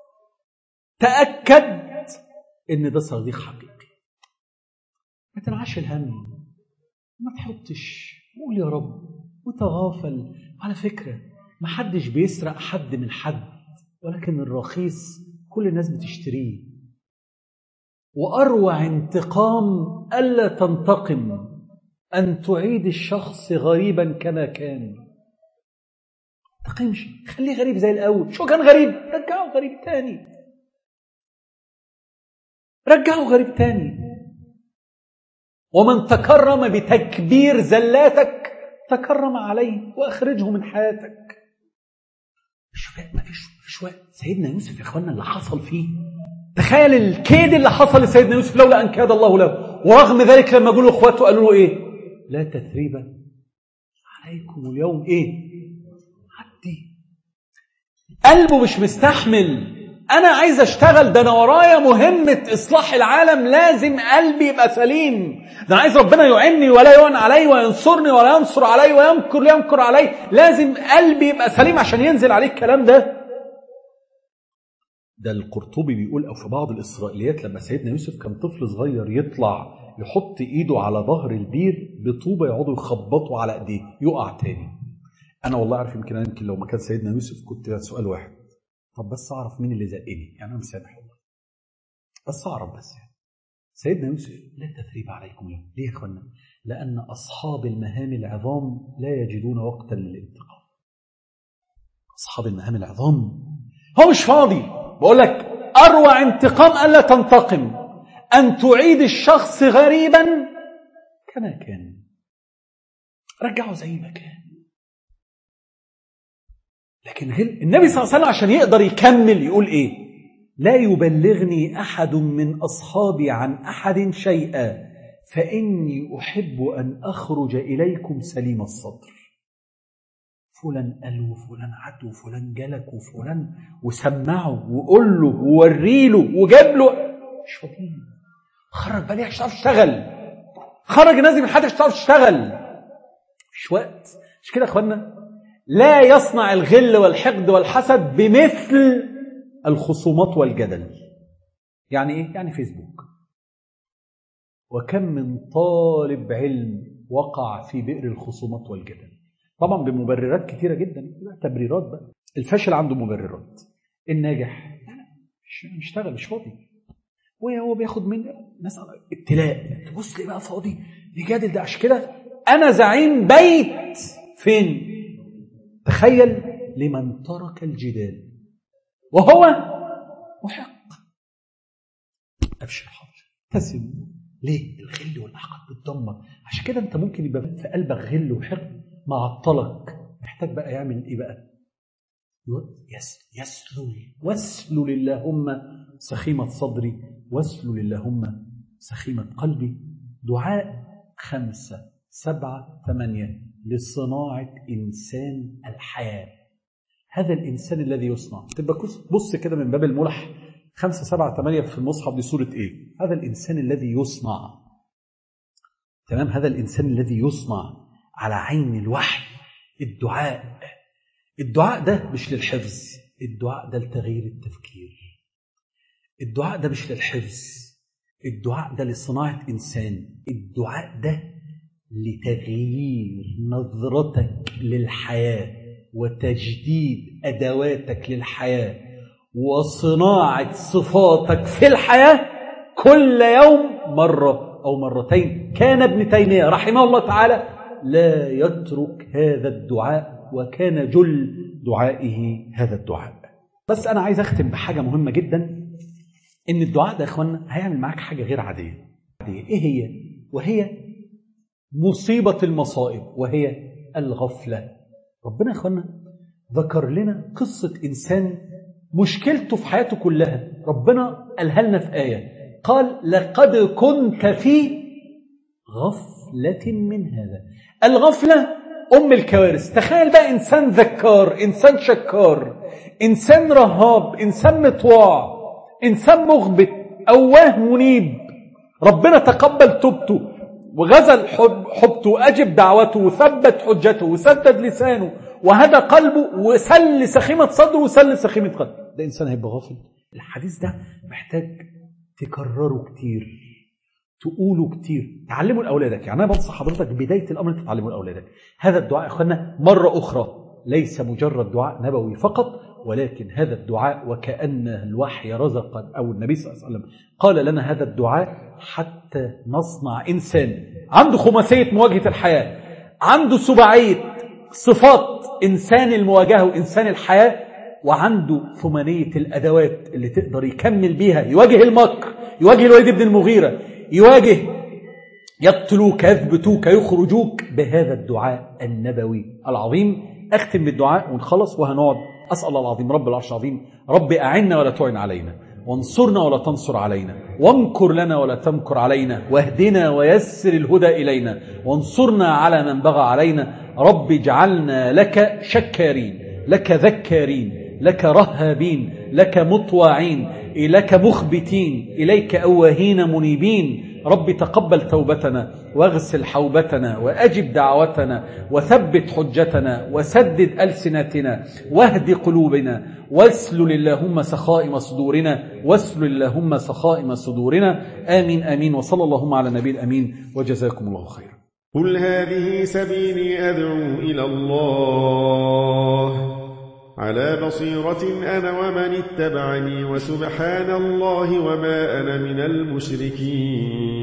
تأكد ان ده صديق حقيقي. ما تنعش الهم، ما تحطش، قول يا رب وتغافل. على فكرة ما حدش بيسرق حد من حد، ولكن الرخيص كل الناس بتشتريه. وأروع انتقام ألا تنتقم، أن تعيد الشخص غريبا كما كان. تقيمش، خليه غريب زي الأول. شو كان غريب؟ رجعه غريب تاني، رجعه غريب تاني. ومن تكرم بتكبير زلاتك تكرم عليه وأخرجه من حياتك. مش ما فيش فيش وقت. سيدنا يوسف يا اخوانا اللي حصل فيه، تخيل الكيد اللي حصل لسيدنا يوسف لولا أن كاد الله له. ورغم ذلك لما قالوا اخواته قالوا له ايه؟ لا تثريب عليكم اليوم ايه؟ عدي. قلبه مش مستحمل. انا عايز اشتغل، ده انا ورايا مهمة اصلاح العالم، لازم قلبي يبقى سليم. ده انا عايز ربنا يعني ولا يعن علي وينصرني ولا ينصر علي ويمكر لا يمكر علي. لازم قلبي يبقى سليم عشان ينزل عليه الكلام ده. ده القرطبي بيقول او في بعض الاسرائيليات لما سيدنا يوسف كان طفل صغير يطلع يحط ايده على ظهر البير بطوبة يقعدوا يخبطوا على ايديه يقع تاني. انا والله عارف يمكن انا يمكن لو ما كان سيدنا يوسف كنت سؤال واحد، طب بس أعرف مين اللي زقني، يعني أنا مسامح والله، بس أعرف بس يعني. سيدنا يوسف لا تثريب عليكم اليوم. ليه يا أخوانا؟ لأن أصحاب المهام العظام لا يجدون وقتا للانتقام. أصحاب المهام العظام هو مش فاضي. بقول لك أروع انتقام ألا تنتقم، أن تعيد الشخص غريبا كما كان، رجعه زي ما كان. لكن النبي صلى الله عليه وسلم عشان يقدر يكمل يقول ايه؟ لا يبلغني احد من اصحابي عن احد شيئا فاني احب ان اخرج اليكم سليم الصدر. فلان قال وفلان عد وفلان جلك وفلان وسمعه وقول له ووري له وجاب له، مش فاضيين. خرج بقى ليه عشان تعرف تشتغل، خرج الناس دي من حد عشان تعرف تشتغل، مش وقت. مش كده يا اخوانا؟ لا يصنع الغل والحقد والحسد بمثل الخصومات والجدل. يعني ايه؟ يعني فيسبوك. وكم من طالب علم وقع في بئر الخصومات والجدل، طبعا بمبررات كثيرة جدا. تبريرات بقى. الفاشل عنده مبررات، الناجح مش مشتغل مش فاضي، وهو بياخد من ناس ابتلاء. تبص لي بقى فاضي يجادل، ده عشان كده انا زعيم بيت فين؟ تخيل لمن ترك الجدال وهو محق. أبشر حاضر تسم. ليه؟ الغل والحقد بتدمر. عشان كده انت ممكن يبقى في قلبك غل وحقد معطلك، محتاج بقى يعمل ايه بقى؟ يسلل واسلل اللهم سخيمة صدري واسلل اللهم سخيمة قلبي. دعاء خمسة سبعة ثمانية لصناعة إنسان الحياة. هذا الإنسان الذي يصنع. تبقى بص كده من باب الملح خمسة سبعة ثمانية في المصحف دي سورة إيه؟ هذا الإنسان الذي يصنع. تمام؟ هذا الإنسان الذي يصنع على عين الوحي. الدعاء الدعاء ده مش للحفظ، الدعاء ده لتغيير التفكير. الدعاء ده مش للحفظ، الدعاء ده لصناعة إنسان. الدعاء ده لتغيير نظرتك للحياة وتجديد أدواتك للحياة وصناعة صفاتك في الحياة كل يوم مرة أو مرتين. كان ابن تيمية رحمه الله تعالى لا يترك هذا الدعاء، وكان جل دعائه هذا الدعاء. بس أنا عايز أختم بحاجة مهمة جدا، إن الدعاء ده يا أخوانا هيعمل معاك حاجة غير عادية. إيه هي؟ وهي مصيبة المصائب، وهي الغفلة. ربنا يا أخوانا ذكر لنا قصة إنسان مشكلته في حياته كلها، ربنا قالها لنا في آية، قال لقد كنت في غفلة من هذا. الغفلة أم الكوارث. تخيل بقى إنسان ذكار، إنسان شكار، إنسان رهاب، إنسان مطواع، إنسان مغبط، أواه منيب، ربنا تقبل توبته وغزل حبته وأجب دعوته وثبت حجته وسدد لسانه وهدى قلبه وسل سخيمة صدره وسل سخيمة قلبه. ده إنسان هيبقى غافل؟ الحديث ده محتاج تكرره كتير، تقوله كتير، تعلمه لأولادك. يعني أنا بنصح حضرتك بداية الأمر أنت تعلمه لأولادك. هذا الدعاء يا أخوانا مرة أخرى ليس مجرد دعاء نبوي فقط، ولكن هذا الدعاء وكأن الوحي رزق أو النبي صلى الله عليه وسلم قال لنا هذا الدعاء حتى نصنع إنسان عنده خماسية مواجهة الحياة، عنده سباعية صفات إنسان المواجهة وإنسان الحياة، وعنده ثمانية الأدوات اللي تقدر يكمل بيها، يواجه المكر، يواجه الوليد بن المغيرة، يواجه يقتلوك يثبتوك يخرجوك بهذا الدعاء النبوي العظيم. أختم بالدعاء ونخلص وهنقعد. أسأل الله العظيم رب العرش العظيم: رب أعنا ولا تعن علينا، وانصرنا ولا تنصر علينا، وامكر لنا ولا تمكر علينا، واهدنا ويسر الهدى إلينا، وانصرنا على من بغى علينا. رب اجعلنا لك شكارين، لك ذكارين، لك رهابين، لك مطواعين، لك مخبتين، إليك أواهين منيبين. رب تقبل توبتنا واغسل حوبتنا وأجب دعوتنا وثبت حجتنا وسدد ألسنتنا واهد قلوبنا واسلل اللهم سخائم صدورنا واسلل اللهم سخائم صدورنا. آمين آمين. وصلى اللهم على النبي الأمين، وجزاكم الله خيرا. قل هذه سبيلي أدعو إلى الله على بصيرة أنا ومن اتبعني، وسبحان الله وما أنا من المشركين.